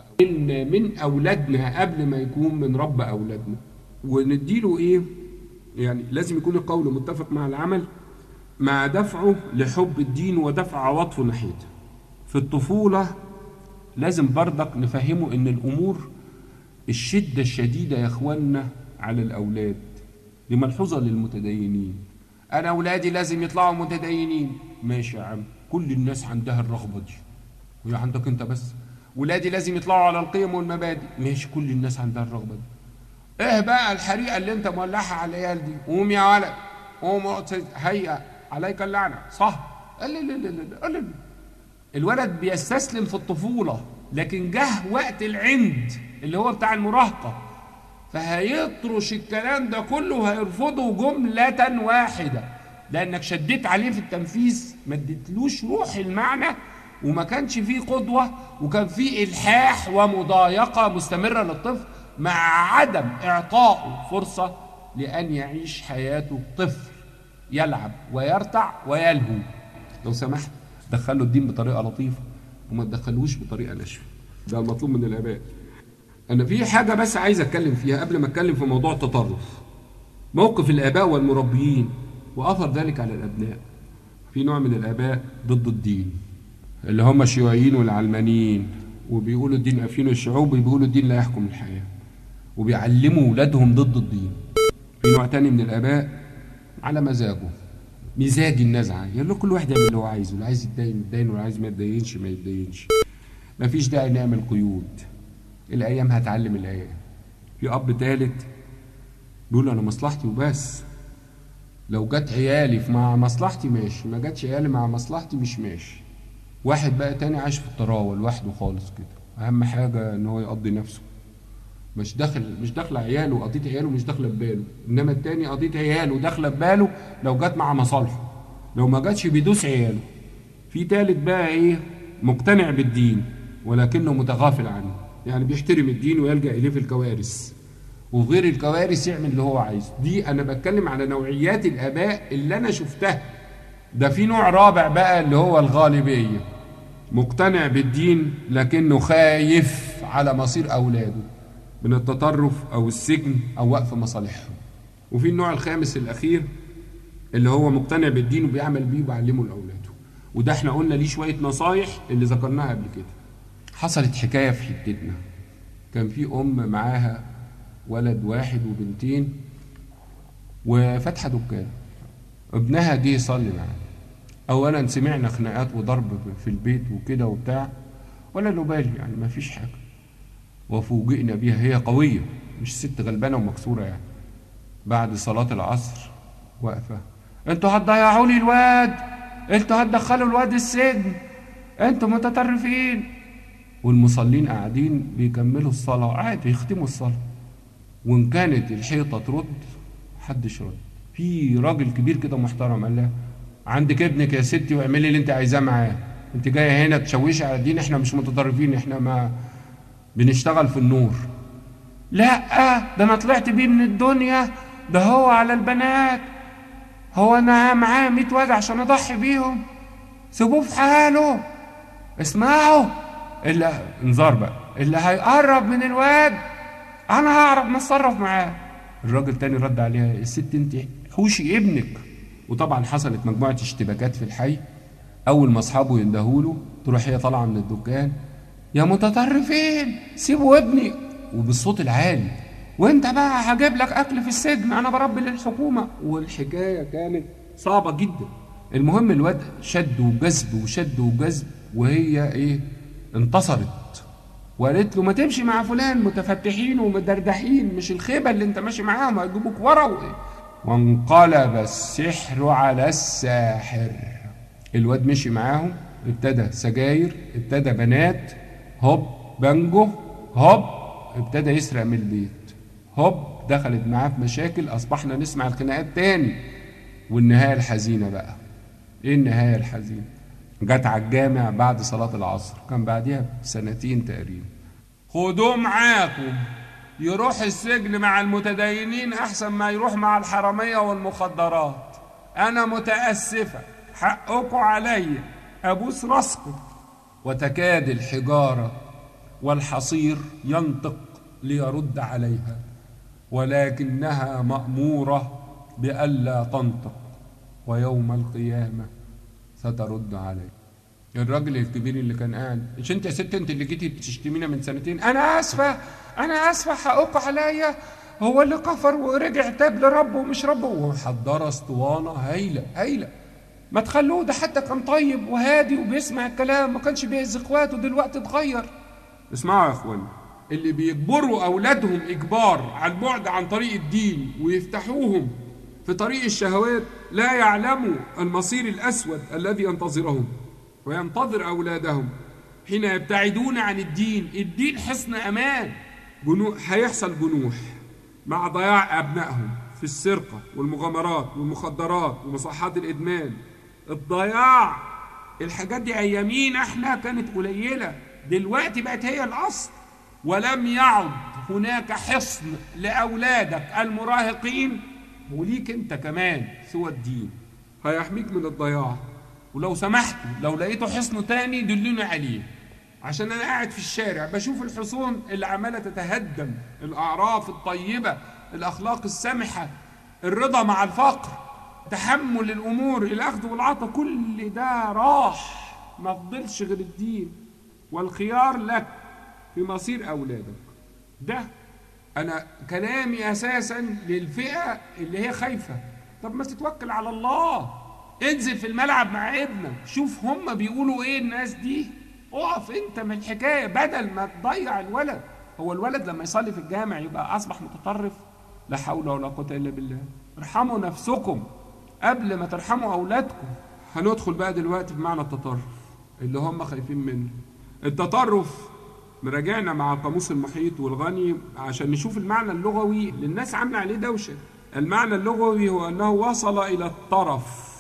من رب أولادنا. ونديله إيه؟ يعني لازم يكون القول متفق مع العمل، مع دفعه لحب الدين ودفع عواطفه ناحيته. في الطفولة لازم برضك نفهمه ان الامور الشدة الشديدة يا اخوانا على الاولاد. دي ملحوظة للمتدينين، انا اولادي لازم يطلعوا متدينين. ماشي يا عم، كل الناس عندها الرغبة دي، وهي عندك انت بس؟ ولادي لازم يطلعوا على القيم والمبادئ. ماشي، كل الناس عندها الرغبة دي. ايه بقى الحريقة اللي انت مولعها على العيال دي؟ قوم يا ولد، قوم، هيا عليك اللعنة، صح؟ قال الولد بيستسلم في الطفولة، لكن جه وقت العند اللي هو بتاع المراهقة فهيطرش الكلام ده كله وهيرفضه جملة واحدة، لأنك شديت عليه في التنفيذ، ما اديتلوش روح المعنى، وما كانش فيه قدوة، وكان فيه إلحاح ومضايقة مستمرة للطفل، مع عدم إعطائه فرصة لأن يعيش حياته طفل يلعب ويرتع ويلهو. لو سمحت دخلوا الدين بطريقة لطيفة وما تدخلوش بطريقة ناشفة، ده المطلوب من الآباء. أنا في حاجة بس عايز أتكلم فيها قبل ما أتكلم في موضوع التطرف. موقف الآباء والمربيين وأثر ذلك على الأبناء. في نوع من الآباء ضد الدين، اللي هم الشيوعيين والعلمانيين، وبيقولوا الدين أفين الشعوب، وبيقولوا الدين لا يحكم الحياة، وبيعلموا أولادهم ضد الدين. في نوع تاني من الآباء على مزاجه، مزاج النزعة، يقول له كل واحد يعمل اللي هو عايزه، اللي عايز يتدين يتدين، واللي عايز ما يتدينش ما يتدينش، مفيش داعي نعمل قيود، الأيام هتعلم الأيام. في أب تالت بيقول أنا مصلحتي وبس، لو جت عيالي مع مصلحتي ماشي، ما جتش عيالي مع مصلحتي مش ماشي. واحد بقى تاني عايش في الطراوة لوحده خالص كده، أهم حاجة إن هو يقضي نفسه، مش داخله عياله وقضيه عياله مش داخله بباله. انما التاني قضيه عياله داخله بباله لو جت مع مصالحه، لو ما جاتش بيدوس عياله. في تالت بقى ايه، مقتنع بالدين ولكنه متغافل عنه، يعني بيحترم الدين ويلجأ اليه في الكوارث، وفي غير الكوارث يعمل اللي هو عايزه. دي انا بتكلم على نوعيات الاباء اللي انا شفتها. ده في نوع رابع بقى اللي هو الغالبيه، مقتنع بالدين لكنه خايف على مصير اولاده من التطرف أو السجن أو وقف مصالحهم. وفي النوع الخامس الأخير اللي هو مقتنع بالدين وبيعمل بيه وبيعلمه لأولاده، وده احنا قلنا ليه شوية نصايح اللي ذكرناها قبل كده. حصلت حكاية في حتتنا، كان في أم معاها ولد واحد وبنتين وفتحة دكان، ابنها جه يصلي معاها. أولا سمعنا خناقات وضرب في البيت وكده وبتاع، ولا له بالي يعني ما فيش حاجة، وفوجئنا بيها هي قوية مش ست غلبانة ومكسورة يعني. بعد صلاة العصر واقفة، انتوا هتضيعوا لي الواد، انتوا هتدخلوا الواد السجن، انتوا متطرفين. والمصلين قاعدين بيكملوا الصلاة عادي، يختموا الصلاة، وان كانت الحيطة ترد محدش رد. في راجل كبير كده محترم قال لها عندك ابنك يا ستي واعملي اللي انت عايزاه معاه، انت جاية هنا تشوشي على الدين، احنا مش متطرفين، احنا ما بنشتغل في النور. لا ده انا طلعت بيه من الدنيا، ده هو على البنات، هو انا معاه 100 واد عشان اضحي بيهم، سيبوه في حاله. اسمعوا اللي انذار بقى، اللي هيقرب من الواد انا هعرف نتصرف معاه. الراجل تاني رد عليها الست انت حوشي ابنك. وطبعا حصلت مجموعة اشتباكات في الحي. اول ما اصحابه يندهوله تروح هي طالعه من الدكان، يا متطرفين سيبوا ابني، وبالصوت العالي، وانت بقى هجيب لك اكل في السجن، انا بربي للحكومه. والحكايه كانت صعبه جدا. المهم الواد شد وجذب وشد وجذب، وهي ايه انتصرت وقالت له ما تمشي مع فلان، متفتحين ومدردحين، مش الخيبه اللي انت ماشي معاهم هيجيبوك ورا. وانقلب السحر على الساحر. الواد مشي معاهم، ابتدى سجاير، ابتدى بنات، هوب بانجو، هوب ابتدى يسرق من البيت، هوب دخلت معاه في مشاكل، اصبحنا نسمع الخناقات تاني. والنهايه الحزينه بقى، ايه النهايه الحزينه؟ جت على الجامع بعد صلاه العصر، كان بعديها بسنتين تقريبا. خدوه معاكم يروح السجن مع المتدينين احسن ما يروح مع الحراميه والمخدرات، انا متاسفه حقكم عليا، ابوس راسكم. وتكاد الحجاره والحصير ينطق ليرد عليها، ولكنها مأمورة بألا تنطق، ويوم القيامة سترد عليه. الراجل الكبير اللي كان قاعد، مش انت يا ست انت اللي جيتي تشتمينا من سنتين؟ انا اسفه حقكم عليا، هو اللي كفر ورجع تاب لربه ومش ربه. وحضر اسطوانه هايله. ما تخلوه، ده حتى كان طيب وهادي وبيسمع الكلام، ما كانش بيأذي اخواته، دلوقتي اتغير. اسمعوا يا اخوان، اللي بيجبروا اولادهم اجبار عن بعد عن طريق الدين ويفتحوهم في طريق الشهوات لا يعلموا المصير الاسود الذي ينتظرهم وينتظر اولادهم حين يبتعدون عن الدين. الدين حصن امان، هيحصل جنوح مع ضياع ابنائهم في السرقه والمغامرات والمخدرات ومصحات الادمان. الضياع، الحاجات دي ايامينا احنا كانت قليله، دلوقتي بقت هي الاصل. ولم يعد هناك حصن لاولادك المراهقين وليك انت كمان سوى الدين، هيحميك من الضياع. ولو سمحتوا لو لقيتوا حصن تاني دلوني عليه، عشان انا قاعد في الشارع بشوف الحصون اللي عماله تتهدم، الاعراف الطيبه، الاخلاق السامحه، الرضا مع الفقر، تحمل الامور، الاخذ والعطاء، كل ده راح، ما فضلش غير الدين والخيار لك في مصير اولادك. ده انا كلامي اساسا للفئه اللي هي خايفه. طب ما تتوكل على الله، انزل في الملعب مع ابنك، شوف هم بيقولوا ايه الناس دي، اقف انت من الحكايه بدل ما تضيع الولد. هو الولد لما يصلي في الجامع يبقى اصبح متطرف؟ لا حول ولا قوه الا بالله. ارحموا نفسكم قبل ما ترحموا اولادكم. هندخل بقى دلوقتي في معنى التطرف اللي هم خايفين منه. التطرف مراجعنا مع القاموس المحيط والغني عشان نشوف المعنى اللغوي للناس عامله عليه دوشه. المعنى اللغوي هو انه وصل الى الطرف،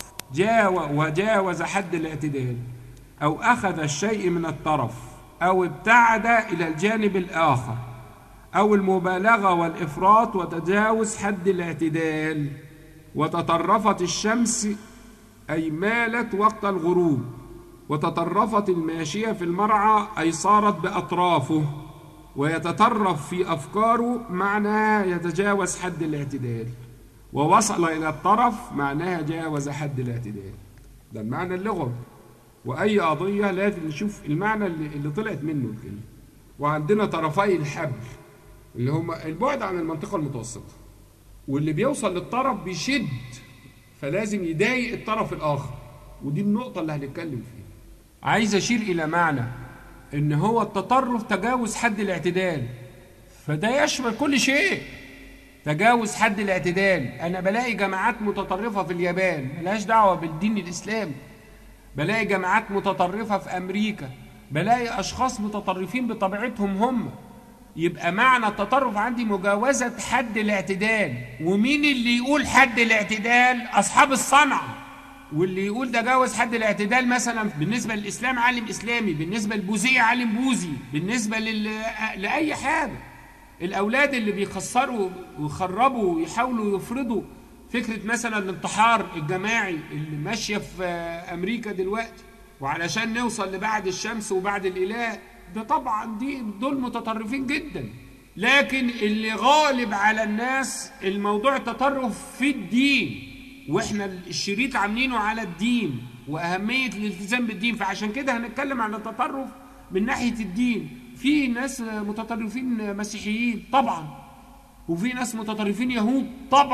وجاوز حد الاعتدال، او اخذ الشيء من الطرف، او ابتعد الى الجانب الاخر، او المبالغه والافراط وتجاوز حد الاعتدال. وتطرفت الشمس اي مالت وقت الغروب، وتطرفت الماشيه في المرعى اي صارت باطرافه. ويتطرف في افكاره معناها يتجاوز حد الاعتدال، ووصل الى الطرف معناها جاوز حد الاعتدال. ده المعنى اللغوي. واي قضيه لازم نشوف المعنى اللي طلعت منه الكلمه. وعندنا طرفي الحبل اللي هم البعد عن المنطقه المتوسطه، واللي بيوصل للطرف بيشد، فلازم يضايق الطرف الاخر، ودي النقطه اللي هنتكلم فيها. عايز اشير الى معنى ان هو التطرف تجاوز حد الاعتدال، فده يشمل كل شيء. تجاوز حد الاعتدال، انا بلاقي جماعات متطرفه في اليابان ملهاش دعوه بالدين الاسلامي، بلاقي جماعات متطرفه في امريكا، بلاقي اشخاص متطرفين بطبيعتهم هم. يبقى معنى التطرف عندي مجاوزه حد الاعتدال. ومين اللي يقول حد الاعتدال؟ اصحاب الصنعه. واللي يقول ده جاوز حد الاعتدال مثلا بالنسبه للاسلام عالم اسلامي، بالنسبه للبوذيه عالم بوذي، بالنسبه لاي حاجه. الاولاد اللي بيخسروا ويخربوا ويحاولوا يفرضوا فكره مثلا الانتحار الجماعي اللي ماشيه في امريكا دلوقتي، وعلشان نوصل لبعد الشمس وبعد الاله، ده طبعا دول متطرفين جدا. لكن اللي غالب على الناس الموضوع التطرف في الدين، واحنا الشريط عاملينه على الدين واهميه الالتزام بالدين. فعشان كده هنتكلم عن التطرف من ناحيه الدين. في ناس متطرفين مسيحيين طبعا، وفي ناس متطرفين يهود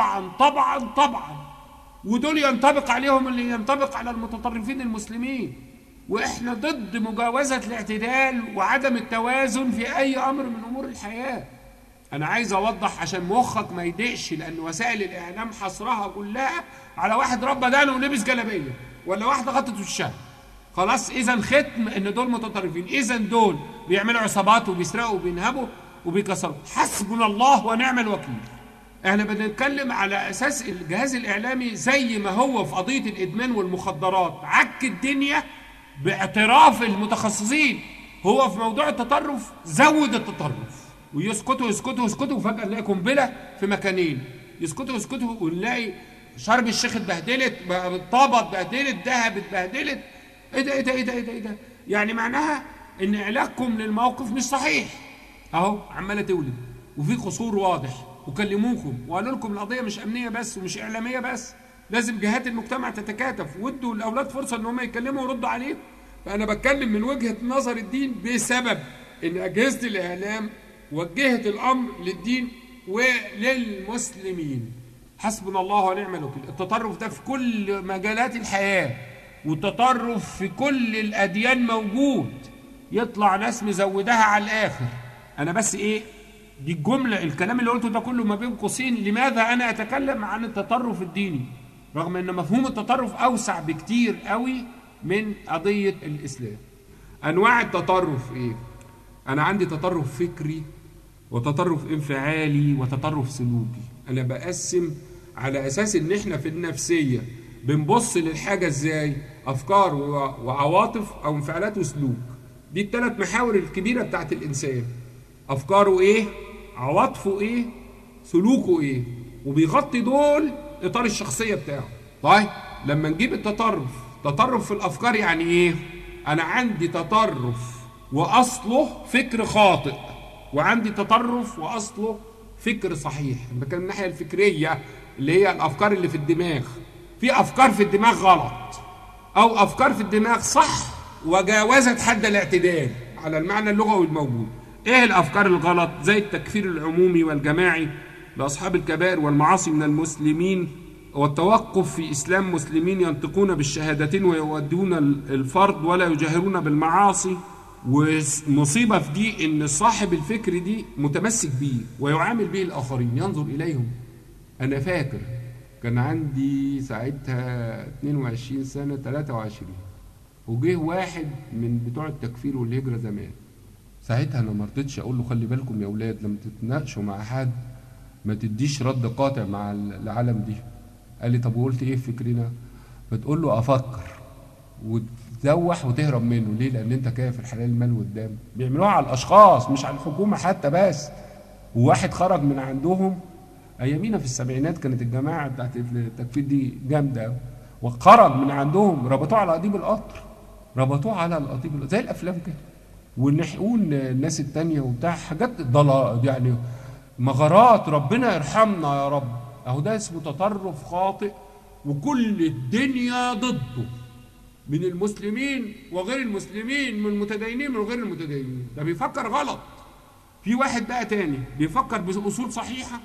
طبعا، ودول ينطبق عليهم اللي ينطبق على المتطرفين المسلمين. واحنا ضد مجاوزه الاعتدال وعدم التوازن في اي امر من امور الحياه. انا عايز اوضح عشان مخك ما يضيقش، لان وسائل الاعلام حصرها كلها على واحد ربى دانه ولبس جلابيه، ولا واحده غطت وشها. خلاص اذا ختم ان دول متطرفين، اذا دول بيعملوا عصابات وبيسرقوا وبينهبوا وبيكسروا. حسبنا الله ونعم الوكيل. احنا بنتكلم على اساس الجهاز الاعلامي زي ما هو في قضيه الادمان والمخدرات عك الدنيا باعتراف المتخصصين، هو في موضوع التطرف زود التطرف. ويسكتوا وفجاه نلاقي قنبله في مكانين. يسكتوا ونلاقي شرم الشيخ اتبهدلت، الطابه اتبهدلت، دهب اتبهدلت. ايه ده؟ يعني معناها ان علاجكم للموقف مش صحيح. اهو عماله تولد وفي قصور واضح، وكلموكم وقالوا لكم القضيه مش امنيه بس ومش اعلاميه بس، لازم جهات المجتمع تتكاتف. وادوا الاولاد فرصه ان هم يتكلموا ويردوا عليكم. فأنا بتكلم من وجهة نظر الدين بسبب إن أجهزة الإعلام وجهت الأمر للدين وللمسلمين. حسبنا الله ونعم الوكيل. التطرف ده في كل مجالات الحياة، والتطرف في كل الأديان موجود. يطلع ناس مزودها على الآخر. أنا بس إيه دي الجملة، الكلام اللي قلته ده كله ما بين قوسين. لماذا أنا أتكلم عن التطرف الديني رغم أن مفهوم التطرف أوسع بكتير قوي من قضية الإسلام؟ أنواع التطرف إيه؟ أنا عندي تطرف فكري وتطرف انفعالي وتطرف سلوكي. أنا بقسم على أساس إن إحنا في النفسية بنبص للحاجة إزاي؟ أفكار وعواطف أو انفعالات وسلوك. دي الثلاث محاور الكبيرة بتاعت الإنسان. أفكاره إيه؟ عواطفه إيه؟ سلوكه إيه؟ وبيغطي دول إطار الشخصية بتاعه. طيب لما نجيب التطرف، تطرف في الأفكار يعني إيه؟ أنا عندي تطرف وأصله فكر خاطئ، وعندي تطرف وأصله فكر صحيح. بتكلم من الناحية الفكرية اللي هي الأفكار اللي في الدماغ. في أفكار في الدماغ غلط، أو أفكار في الدماغ صح وجاوزت حد الاعتدال على المعنى اللغوي الموجود. إيه الأفكار الغلط؟ زي التكفير العمومي والجماعي لأصحاب الكبائر والمعاصي من المسلمين، والتوقف في إسلام مسلمين ينطقون بالشهادتين ويودون الفرض ولا يجاهرون بالمعاصي. ومصيبة في دي إن صاحب الفكر دي متمسك بيه ويعامل به الآخرين، ينظر إليهم. أنا فاكر كان عندي ساعتها 22 سنة 23، وجه واحد من بتوع التكفير والهجرة زمان. ساعتها أنا ما رضيتش أقول له خلي بالكم يا أولاد لما تتناقشوا مع حد ما تديش رد قاطع مع العالم دي. قال لي طب وقلت إيه فكرنا؟ فتقول له أفكر وتزوح وتهرب منه. ليه؟ لأن أنت كافر حلال المال والدم. بيعملوها على الأشخاص مش على الحكومة حتى بس. وواحد خرج من عندهم أيامينا في السبعينات، كانت الجماعة بتاعت التكفير دي جامدة، وخرج من عندهم ربطوه على قضيب القطر، ربطوه على القضيب زي الأفلام كده، والنحقون الناس التانية وبتاع حاجات ضلال يعني مغارات. ربنا يرحمنا يا رب. أهو ده اسمه تطرف خاطئ، وكل الدنيا ضده من المسلمين وغير المسلمين، من المتدينين وغير المتدينين. ده بيفكر غلط. في واحد بقى تاني بيفكر بأصول صحيحة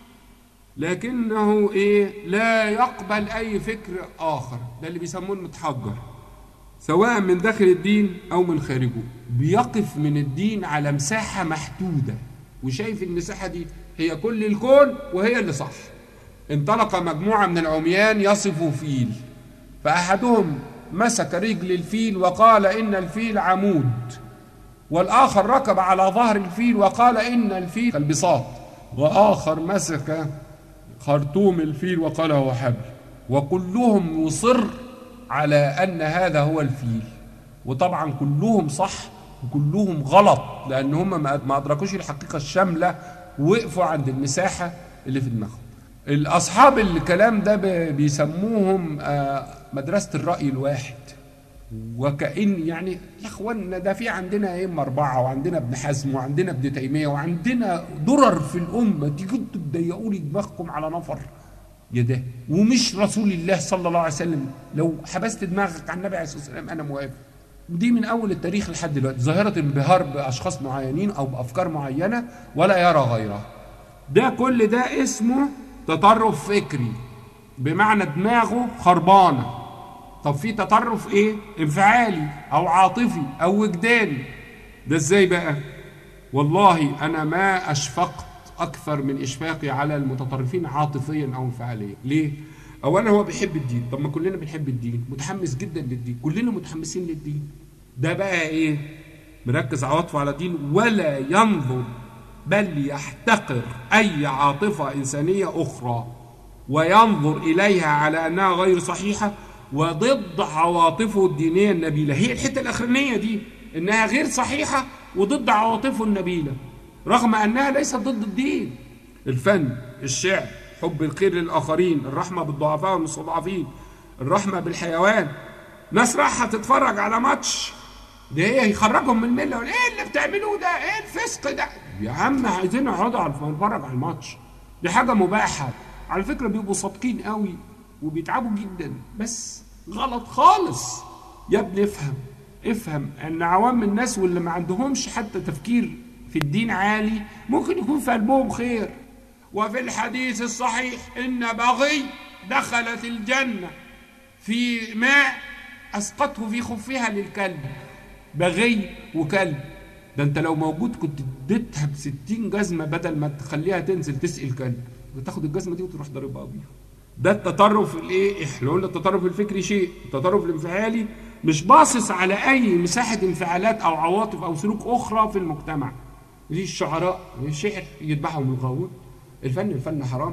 لكنه ايه لا يقبل اي فكر اخر. ده اللي بيسموه المتحجر، سواء من داخل الدين او من خارجه. بيقف من الدين على مساحة محدودة وشايف المساحة دي هي كل الكون وهي اللي صح. انطلق مجموعة من العميان يصفوا فيل، فأحدهم مسك رجل الفيل وقال إن الفيل عمود، والآخر ركب على ظهر الفيل وقال إن الفيل كالبساط، وآخر مسك خرطوم الفيل وقال هو حبل، وكلهم يصر على أن هذا هو الفيل. وطبعا كلهم صح وكلهم غلط، لأن هم ما أدركوش الحقيقة الشاملة ووقفوا عند المساحة اللي في دماغهم. الأصحاب الكلام ده بيسموهم مدرسة الرأي الواحد. وكأن يعني يا اخوانا ده في عندنا ائمه 4، وعندنا ابن حزم، وعندنا ابن تيميه، وعندنا درر في الامه، تيجوا تضيقوا لي دماغكم على نفر يا ده ومش رسول الله صلى الله عليه وسلم. لو حبست دماغك عن النبي عليه الصلاه والسلام انا موافق. ودي من اول التاريخ لحد دلوقتي ظاهره انبهار باشخاص معينين او بافكار معينه ولا يرى غيرها. ده كل ده اسمه تطرف فكري، بمعنى دماغه خربانه. طب في تطرف ايه؟ انفعالي او عاطفي او وجداني. ده ازاي بقى؟ والله انا ما اشفقت اكثر من اشفاقي على المتطرفين عاطفيا او انفعاليا. ليه؟ اولا هو بيحب الدين. طب ما كلنا بنحب الدين، متحمس جدا للدين، كلنا متحمسين للدين. ده بقى ايه؟ مركز عواطفه على الدين ولا ينظر بل يحتقر اي عاطفه انسانيه اخرى وينظر اليها على انها غير صحيحه وضد عواطفه الدينية النبيلة. هي الحتة الأخرانية دي إنها غير صحيحة وضد عواطفه النبيلة، رغم أنها ليست ضد الدين. الفن، الشعر، حب الخير للآخرين، الرحمة بالضعفاء والمستضعفين، الرحمة بالحيوان. ناس رايحة تتفرج على ماتش، ده هي يخرجهم من الملة. ايه اللي بتعملوه ده؟ ايه الفسق ده؟ يا عم عايزين نقعدوا نتفرج على الماتش، دي حاجة مباحة. على فكرة بيبقوا صادقين قوي وبيتعبوا جدا، بس غلط خالص. يا ابني افهم افهم ان عوام الناس واللي ما عندهمش حتى تفكير في الدين عالي ممكن يكون في قلبهم خير. وفي الحديث الصحيح ان بغي دخلت الجنة في ماء اسقطه في خفها للكلب. بغي وكلب، ده انت لو موجود كنت اديتها ب60 جزمة بدل ما تخليها تنزل تسقي الكلب، وتاخد الجزمة دي وتروح ضاربها بيها. ده التطرف الايه؟ احنا قلنا التطرف الفكري شيء، التطرف الانفعالي مش باصص على اي مساحة انفعالات او عواطف او سلوك اخرى في المجتمع. دي الشعراء الشعر يذبحهم الغاوون، الفن حرام،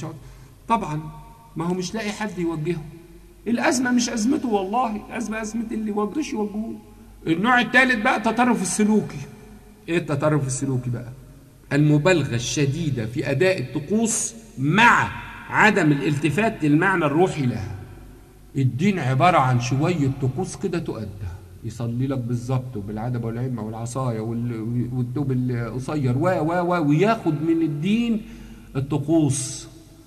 طبعا ما هو مش لاقي حد يوجهه. الازمة مش ازمته والله، الازمة ازمة اللي يوجهش يوجهوه. النوع الثالث بقى التطرف السلوكي. ايه التطرف السلوكي بقى؟ المبالغة الشديدة في اداء الطقوس مع عدم الالتفات للمعنى الروحي لها. الدين عبارة عن شوية طقوس كده تؤدى، يصلي لك بالظبط وبالعدب والعمة والعصاية والدوب القصير وياخد من الدين الطقوس.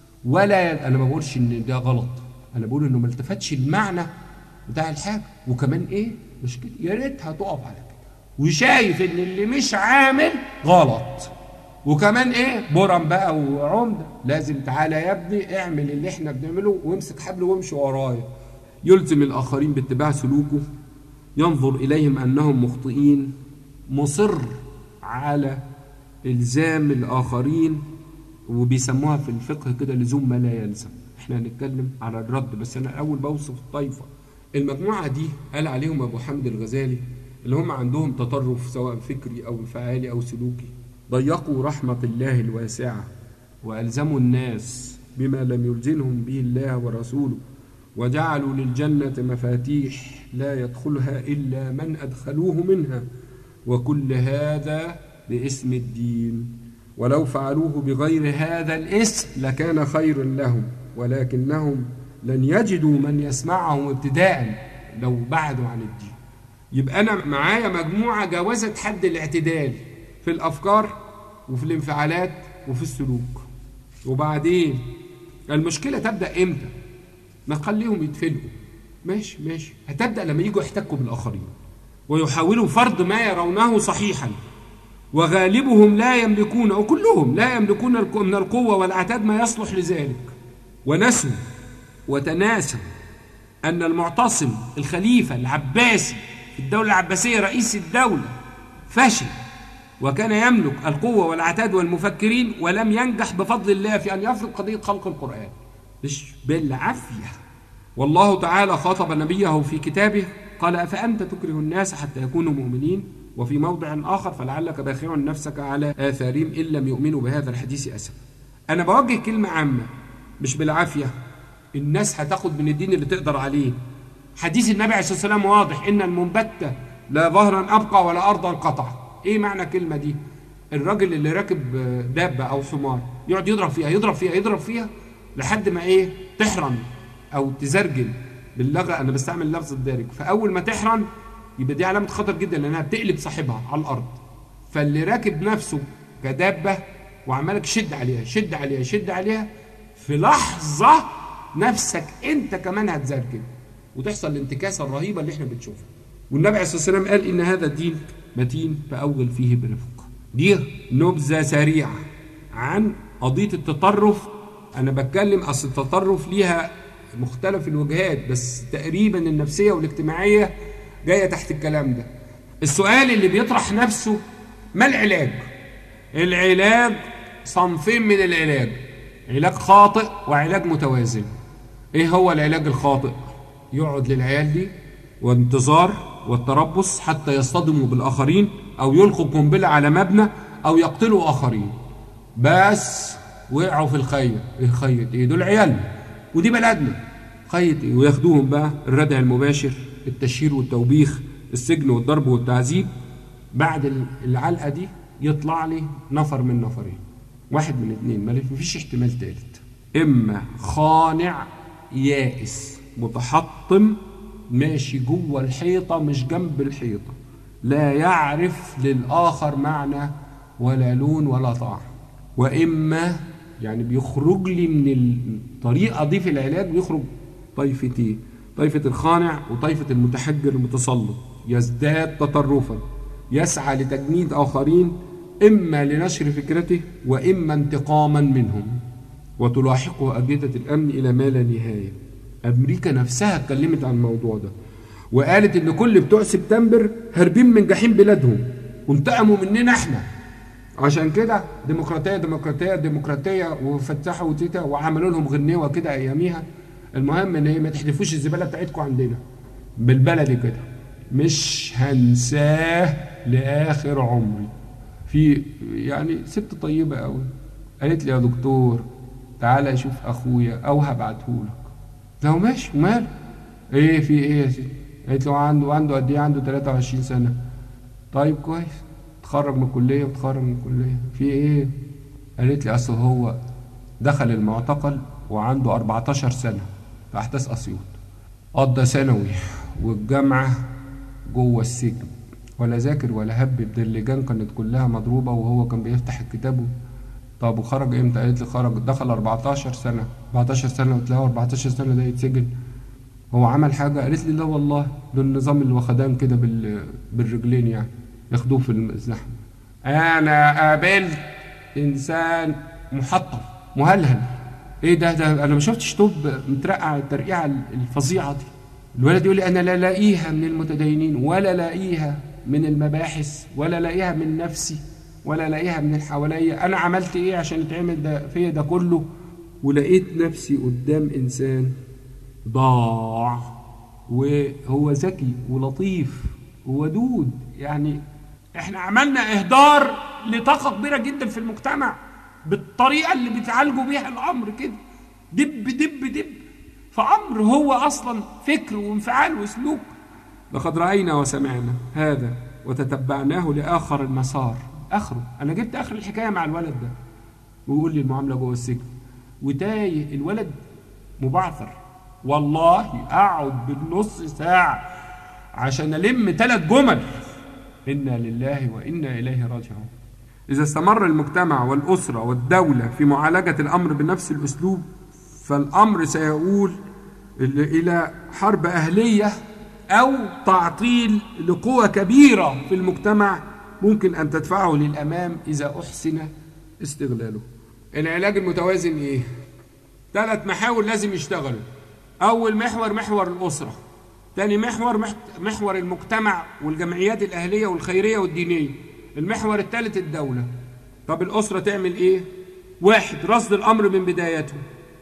ولا انا ما بقولش ان ده غلط، انا بقول انه ما التفتش المعنى بتاع الحاجة. وكمان ايه مش كده، يا ريتها تقف على كده، وشايف ان اللي مش عامل غلط. وكمان ايه برم بقى وعمده، لازم تعالى يا ابني اعمل اللي احنا بنعمله وامسك حبل وامشي ورايا. يلزم الاخرين باتباع سلوكه، ينظر اليهم انهم مخطئين، مصر على الزام الاخرين، وبيسموها في الفقه كده لزوم ما لا يلزم. احنا هنتكلم على الرد، بس انا الاول بوصف الطائفه. المجموعه دي قال عليهم ابو حامد الغزالي اللي هم عندهم تطرف سواء فكري او انفعالي او سلوكي، ضيقوا رحمة الله الواسعة وألزموا الناس بما لم يلزمهم به الله ورسوله، وجعلوا للجنة مفاتيح لا يدخلها إلا من أدخلوه منها، وكل هذا باسم الدين. ولو فعلوه بغير هذا الاسم لكان خير لهم، ولكنهم لن يجدوا من يسمعهم ابتداء لو بعدوا عن الدين. يبقى أنا معايا مجموعة جاوزت حد الاعتدال في الأفكار وفي الانفعالات وفي السلوك. وبعدين المشكلة تبدأ إمتى؟ نخليهم يتفلقوا، ماشي هتبدأ لما يجوا يحتكوا بالآخرين ويحاولوا فرض ما يرونه صحيحا، وغالبهم لا يملكون أو كلهم لا يملكون من القوة والعتاد ما يصلح لذلك. ونسوا وتناسوا أن المعتصم الخليفة العباسي في الدولة العباسية رئيس الدولة فشل، وكان يملك القوة والعتاد والمفكرين، ولم ينجح بفضل الله في أن يفرض قضية خلق القرآن، مش بالعافية. والله تعالى خاطب نبيه في كتابه قال أفأنت تكره الناس حتى يكونوا مؤمنين، وفي موضع آخر فلعلك باخع نفسك على آثارهم إن لم يؤمنوا بهذا الحديث أسفا. أنا بوجه كلمة عامة مش بالعافية. الناس هتاخد من الدين اللي تقدر عليه. حديث النبي عليه الصلاة والسلام واضح، إن المنبت لا ظهرا أبقى ولا أرضا قطع. إيه معنى كلمة دي؟ الراجل اللي راكب دابة أو حمار يقعد يضرب فيها لحد ما إيه تحرن أو تزرجل باللغة، أنا بستعمل لفظ الدارج. فأول ما تحرن يبقى دي علامة خطر جدا، لأنها بتقلب صاحبها على الأرض. فاللي راكب نفسه كدابة وعمالك شد عليها في لحظة نفسك أنت كمان هتزرجل وتحصل الانتكاسة الرهيبة اللي احنا بنشوفها. والنبي عليه الصلاة والسلام قال إن هذا الدين متين فأوغل فيه برفق. دي نبذة سريعة عن قضية التطرف. أنا بتكلم أصل التطرف ليها مختلف الوجهات، بس تقريبا النفسية والاجتماعية جاية تحت الكلام ده. السؤال اللي بيطرح نفسه ما العلاج؟ العلاج صنفين من العلاج، علاج خاطئ وعلاج متوازن. ايه هو العلاج الخاطئ؟ يقعد للعيال دي وانتظار والتربص حتى يصطدموا بالآخرين أو يلقوا قنبلة على مبنى أو يقتلوا آخرين، بس وقعوا في الخيط. ايه خيط ايه؟ دول عيال ودي بلدنا. خيط ايه؟ وياخدوهم بقى الردع المباشر، التشهير والتوبيخ، السجن والضرب والتعذيب. بعد العلقة دي يطلع لي نفر من نفرين، واحد من اتنين، ما فيش احتمال تالت. إما خانع يائس متحطم ماشي جوه الحيطة مش جنب الحيطة، لا يعرف للآخر معنى ولا لون ولا طعم. وإما يعني بيخرج لي من الطريقة دي في العلاج، بيخرج طائفتين، طائفة الخانع وطائفة المتحجر المتسلط. يزداد تطرفا، يسعى لتجنيد آخرين إما لنشر فكرته وإما انتقاما منهم، وتلاحقه أجهزة الأمن إلى ما لا نهاية. أمريكا نفسها اتكلمت عن الموضوع ده وقالت إن كل بتوع سبتمبر هربين من جحيم بلادهم وانتقموا مننا احنا، عشان كده ديمقراطية ديمقراطية ديمقراطية، وفتحوا وتيتا وعملوا لهم غنيوة كده أياميها. المهم إن هي ما تحدفوش الزبالة بتاعتكم عندنا بالبلدي كده. مش هنساه لآخر عمري. في يعني ست طيبة قوي قالت لي يا دكتور تعالى شوف أخويا أو هبعتهولك. لو ماشي وماله، إيه في إيه يا ست؟ قالت له عنده قد إيه؟ عنده 23 سنة. طيب كويس، تخرج من الكلية وتخرج من الكلية، في إيه؟ قالت لي أصل هو دخل المعتقل وعنده 14 سنة في أحداث أسيوط، قضى ثانوي والجامعة جوه السجن، ولا ذاكر ولا هبب، ده اللجان كانت كلها مضروبة وهو كان بيفتح الكتاب. طب وخرج امتى؟ قالت لي خرج دخل 14 سنة. 14 سنة قلت لها 14 سنة ده يتسجن؟ هو عمل حاجة؟ قالت لي لا والله، ده النظام الوخدان كده بالرجلين يعني ياخدوه في الزحمة. أنا قابلت إنسان محطم مهلهل. إيه ده أنا ما شفتش طب مترقع الترقيعة الفظيعة دي. الولد يقول لي أنا لا لاقيها من المتدينين ولا لاقيها من المباحث ولا لاقيها من نفسي ولا لاقيها من اللي حواليا. أنا عملت إيه عشان يتعمل ده فيا ده كله؟ ولقيت نفسي قدام إنسان ضاع، وهو ذكي ولطيف وودود. يعني احنا عملنا إهدار لطاقة كبيرة جدا في المجتمع بالطريقة اللي بتعالجوا بيها الأمر كده، دب دب دب في أمر هو أصلا فكر وانفعال وسلوك. لقد رأينا وسمعنا هذا وتتبعناه لآخر المسار. آخره أنا جبت آخر الحكاية مع الولد ده، ويقول لي المعاملة جوه السجن وتايه الولد مبعثر. والله أقعد بالنص ساعة عشان ألم 3 جمل: إنا لله وإنا إليه راجعون. إذا استمر المجتمع والأسرة والدولة في معالجة الأمر بنفس الأسلوب فالأمر سيؤول إلى حرب أهلية أو تعطيل لقوة كبيرة في المجتمع ممكن أن تدفعه للأمام إذا أحسن استغلاله. العلاج المتوازن إيه؟ 3 محاور لازم يشتغلوا. أول محور محور الأسرة، ثاني محور المجتمع والجمعيات الأهلية والخيرية والدينية، المحور الثالث الدولة. طب الأسرة تعمل إيه؟ 1 رصد الأمر من بدايته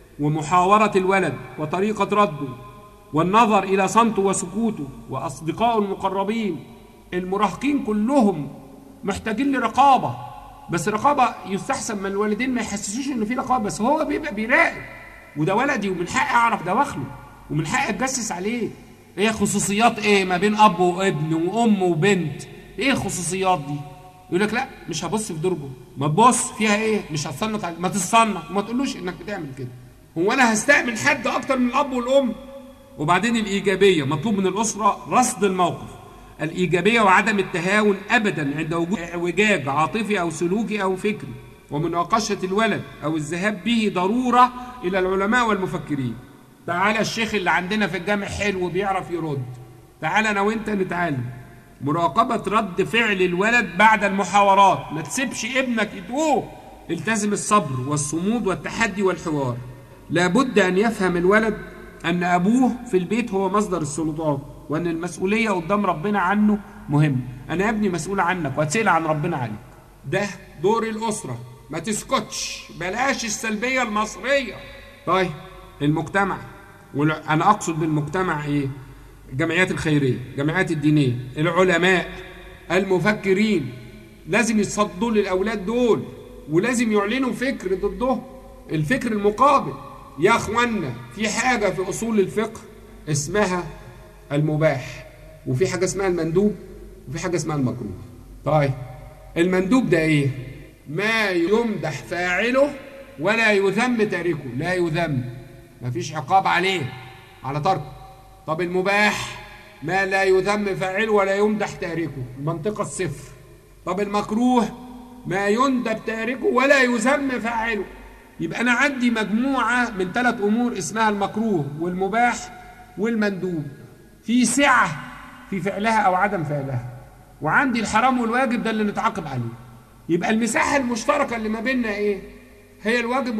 ومحاورة الولد وطريقة رده والنظر إلى صمته وسكوته وأصدقائه المقربين. المراهقين كلهم محتاجين لرقابة، بس رقابة يستحسن من الوالدين ما يحسسوش إن في رقابة، بس هو بيبقى بيراقب، وده ولدي ومن حقي أعرف دواخله ومن حقي أتجسس عليه. إيه خصوصيات إيه ما بين أب وابن وأم وبنت؟ إيه الخصوصيات دي؟ يقول لك لا مش هبص في درجه. ما تبص فيها إيه؟ مش هتصنط ما تصنط وما تقولوش إنك بتعمل كده. هو أنا هستأمن حد أكتر من الأب والأم؟ وبعدين الإيجابية، مطلوب من الأسرة رصد الموقف، الإيجابية وعدم التهاون أبدا عند وجود اعوجاج عاطفي أو سلوكي أو فكري، ومناقشة الولد أو الذهاب به ضرورة إلى العلماء والمفكرين. تعالى الشيخ اللي عندنا في الجامع حلو بيعرف يرد، تعالى أنا وإنت نتعلم. مراقبة رد فعل الولد بعد المحاورات، ما تسيبش ابنك يتوه. التزم الصبر والصمود والتحدي والحوار. لابد أن يفهم الولد أن أبوه في البيت هو مصدر السلطات، وأن المسؤولية قدام ربنا عنه مهم. أنا يا ابني مسؤول عنك وهتسأل عن ربنا عليك. ده دور الأسرة، ما تسكتش، بلاش السلبية المصرية. طيب المجتمع، أنا أقصد بالمجتمع إيه؟ الجمعيات الخيرية، الجمعيات الدينية، العلماء، المفكرين، لازم يتصدوا للأولاد دول ولازم يعلنوا فكر ضده، الفكر المقابل. يا أخوانا في حاجة في أصول الفقه اسمها المباح، وفي حاجة اسمها المندوب، وفي حاجة اسمها المكروه. طيب المندوب ده إيه؟ ما يمدح فاعله ولا يذم تاركه، لا يذم، مفيش عقاب عليه على تركه. طب المباح ما لا يذم فاعله ولا يمدح تاركه، المنطقة الصفر. طب المكروه ما يندب تاركه ولا يذم فاعله. يبقى أنا عندي مجموعة من 3 أمور اسمها المكروه والمباح والمندوب. في سعة في فعلها أو عدم فعلها، وعندي الحرام والواجب ده اللي نتعاقب عليه. يبقى المساحة المشتركة اللي ما بيننا إيه؟ هي الواجب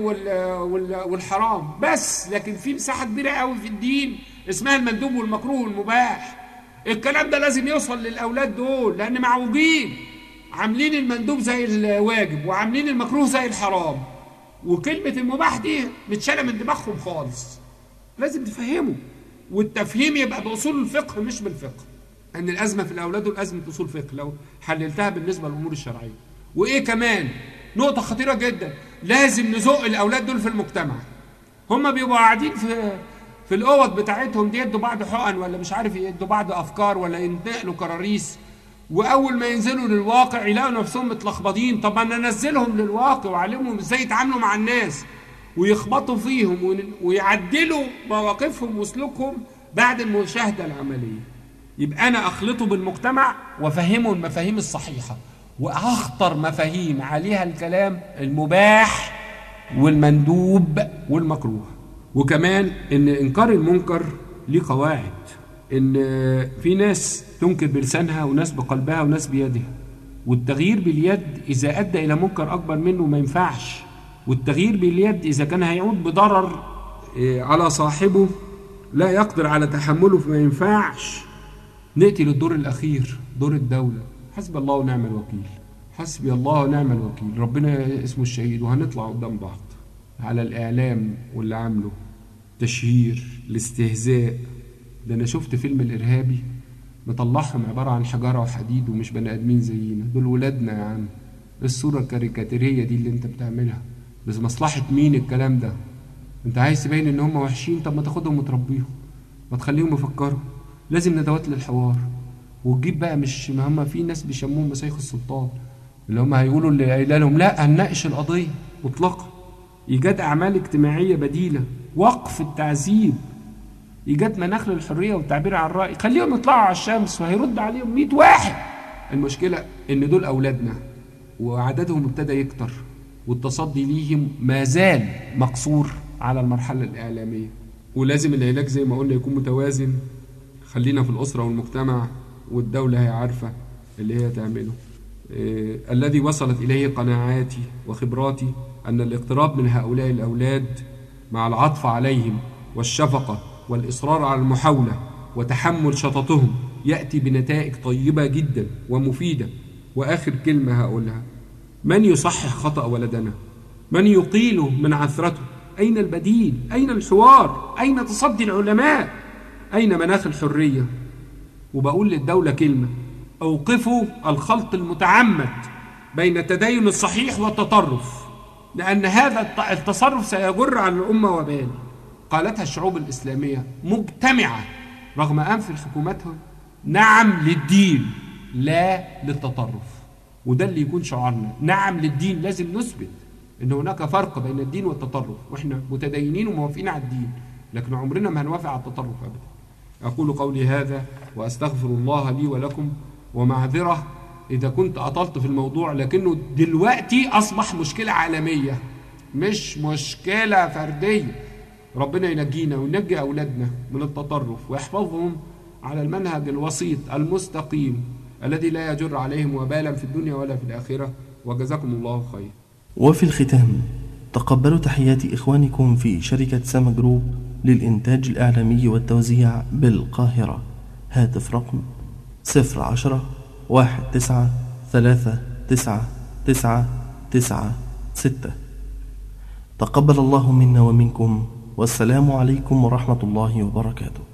والحرام بس. لكن في مساحة كبيرة قوي في الدين اسمها المندوب والمكروه والمباح. الكلام ده لازم يوصل للأولاد دول، لأن معوجين، عاملين المندوب زي الواجب وعاملين المكروه زي الحرام، وكلمة المباح دي متشالة من دماغهم خالص. لازم تفهموا، والتفهيم يبقى بأصول الفقه مش بالفقه. أن الأزمة في الأولاد والأزمة أصول فقه لو حللتها بالنسبة للأمور الشرعية. وإيه كمان نقطة خطيرة جدا، لازم نزق الأولاد دول في المجتمع. هم بيبقوا قاعدين في الأوض بتاعتهم دي، يدوا بعض حقن ولا مش عارف يدوا بعض أفكار ولا ينتقلوا كراريس، وأول ما ينزلوا للواقع يلاقوا نفسهم متلخبطين. طب أنا أنزلهم للواقع وأعلمهم إزاي يتعاملوا مع الناس ويخبطوا فيهم ويعدلوا مواقفهم وسلوكهم بعد المشاهدة العملية. يبقى أنا أخلطه بالمجتمع وأفهمه المفاهيم الصحيحة، وأخطر مفاهيم عليها الكلام المباح والمندوب والمكروه. وكمان إن إنكار المنكر ليه قواعد، إن في ناس تنكر بلسانها وناس بقلبها وناس بيدها، والتغيير باليد إذا أدى إلى منكر أكبر منه ما ينفعش، والتغيير باليد إذا كان هيعود بضرر على صاحبه لا يقدر على تحمله فما ينفعش. نأتي للدور الأخير، دور الدولة. حسبي الله ونعم الوكيل، حسبي الله ونعم الوكيل، ربنا اسمه الشهيد. وهنطلع قدام بعض على الإعلام واللي عامله تشهير الاستهزاء. ده أنا شفت فيلم الإرهابي مطلعهم عبارة عن حجارة وحديد ومش بني آدمين زينا، دول ولادنا يا عم. الصورة الكاريكاتيرية دي اللي انت بتعملها بس مصلحة مين الكلام ده؟ انت عايز تبين ان هم وحشين؟ طب ما تاخدهم وتربيهم، ما تخليهم يفكروا. لازم ندوات للحوار، وتجيب بقى مش ما هم في ناس بيشموهم مشايخ السلطان اللي هم هيقولوا اللي قايله لهم لا هنناقش القضية مطلقا. إيجاد أعمال اجتماعية بديلة، وقف التعذيب، إيجاد مناخ للحرية والتعبير عن الرأي. خليهم يطلعوا على الشمس وهيرد عليهم 100 واحد. المشكلة إن دول أولادنا وعددهم ابتدى يكتر، والتصدي ليهم ما زال مقصور على المرحلة الإعلامية. ولازم العلاج زي ما قلنا يكون متوازن. خلينا في الأسرة والمجتمع، والدولة هي عارفة اللي هي تعمله. الذي وصلت إليه قناعاتي وخبراتي أن الاقتراب من هؤلاء الأولاد مع العطف عليهم والشفقة والإصرار على المحاولة وتحمل شططهم يأتي بنتائج طيبة جدا ومفيدة. وآخر كلمة هقولها، من يصحح خطأ ولدنا؟ من يقيله من عثرته؟ أين البديل؟ أين الحوار؟ أين تصدي العلماء؟ أين مناخ الحرية؟ وبقول للدولة كلمة، أوقفوا الخلط المتعمد بين التدين الصحيح والتطرف، لأن هذا التصرف سيجر على الأمة وبال. قالتها الشعوب الإسلامية مجتمعة رغم أنف حكومتهم نعم للدين لا للتطرف. وده اللي يكون شعارنا، نعم للدين. لازم نثبت ان هناك فرق بين الدين والتطرف، واحنا متدينين وموافقين على الدين، لكن عمرنا ما هنوافق على التطرف ابدا. اقول قولي هذا واستغفر الله لي ولكم، ومعذرة اذا كنت اطلت في الموضوع، لكنه دلوقتي اصبح مشكلة عالمية مش مشكلة فردية. ربنا ينجينا وينجي اولادنا من التطرف ويحفظهم على المنهج الوسيط المستقيم الذي لا يجر عليهم وبالا في الدنيا ولا في الآخرة. وجزاكم الله خير. وفي الختام تقبلوا تحيات إخوانكم في شركة سما جروب للإنتاج الإعلامي والتوزيع بالقاهرة. هاتف رقم 010-19-399-996. تقبل الله منا ومنكم، والسلام عليكم ورحمة الله وبركاته.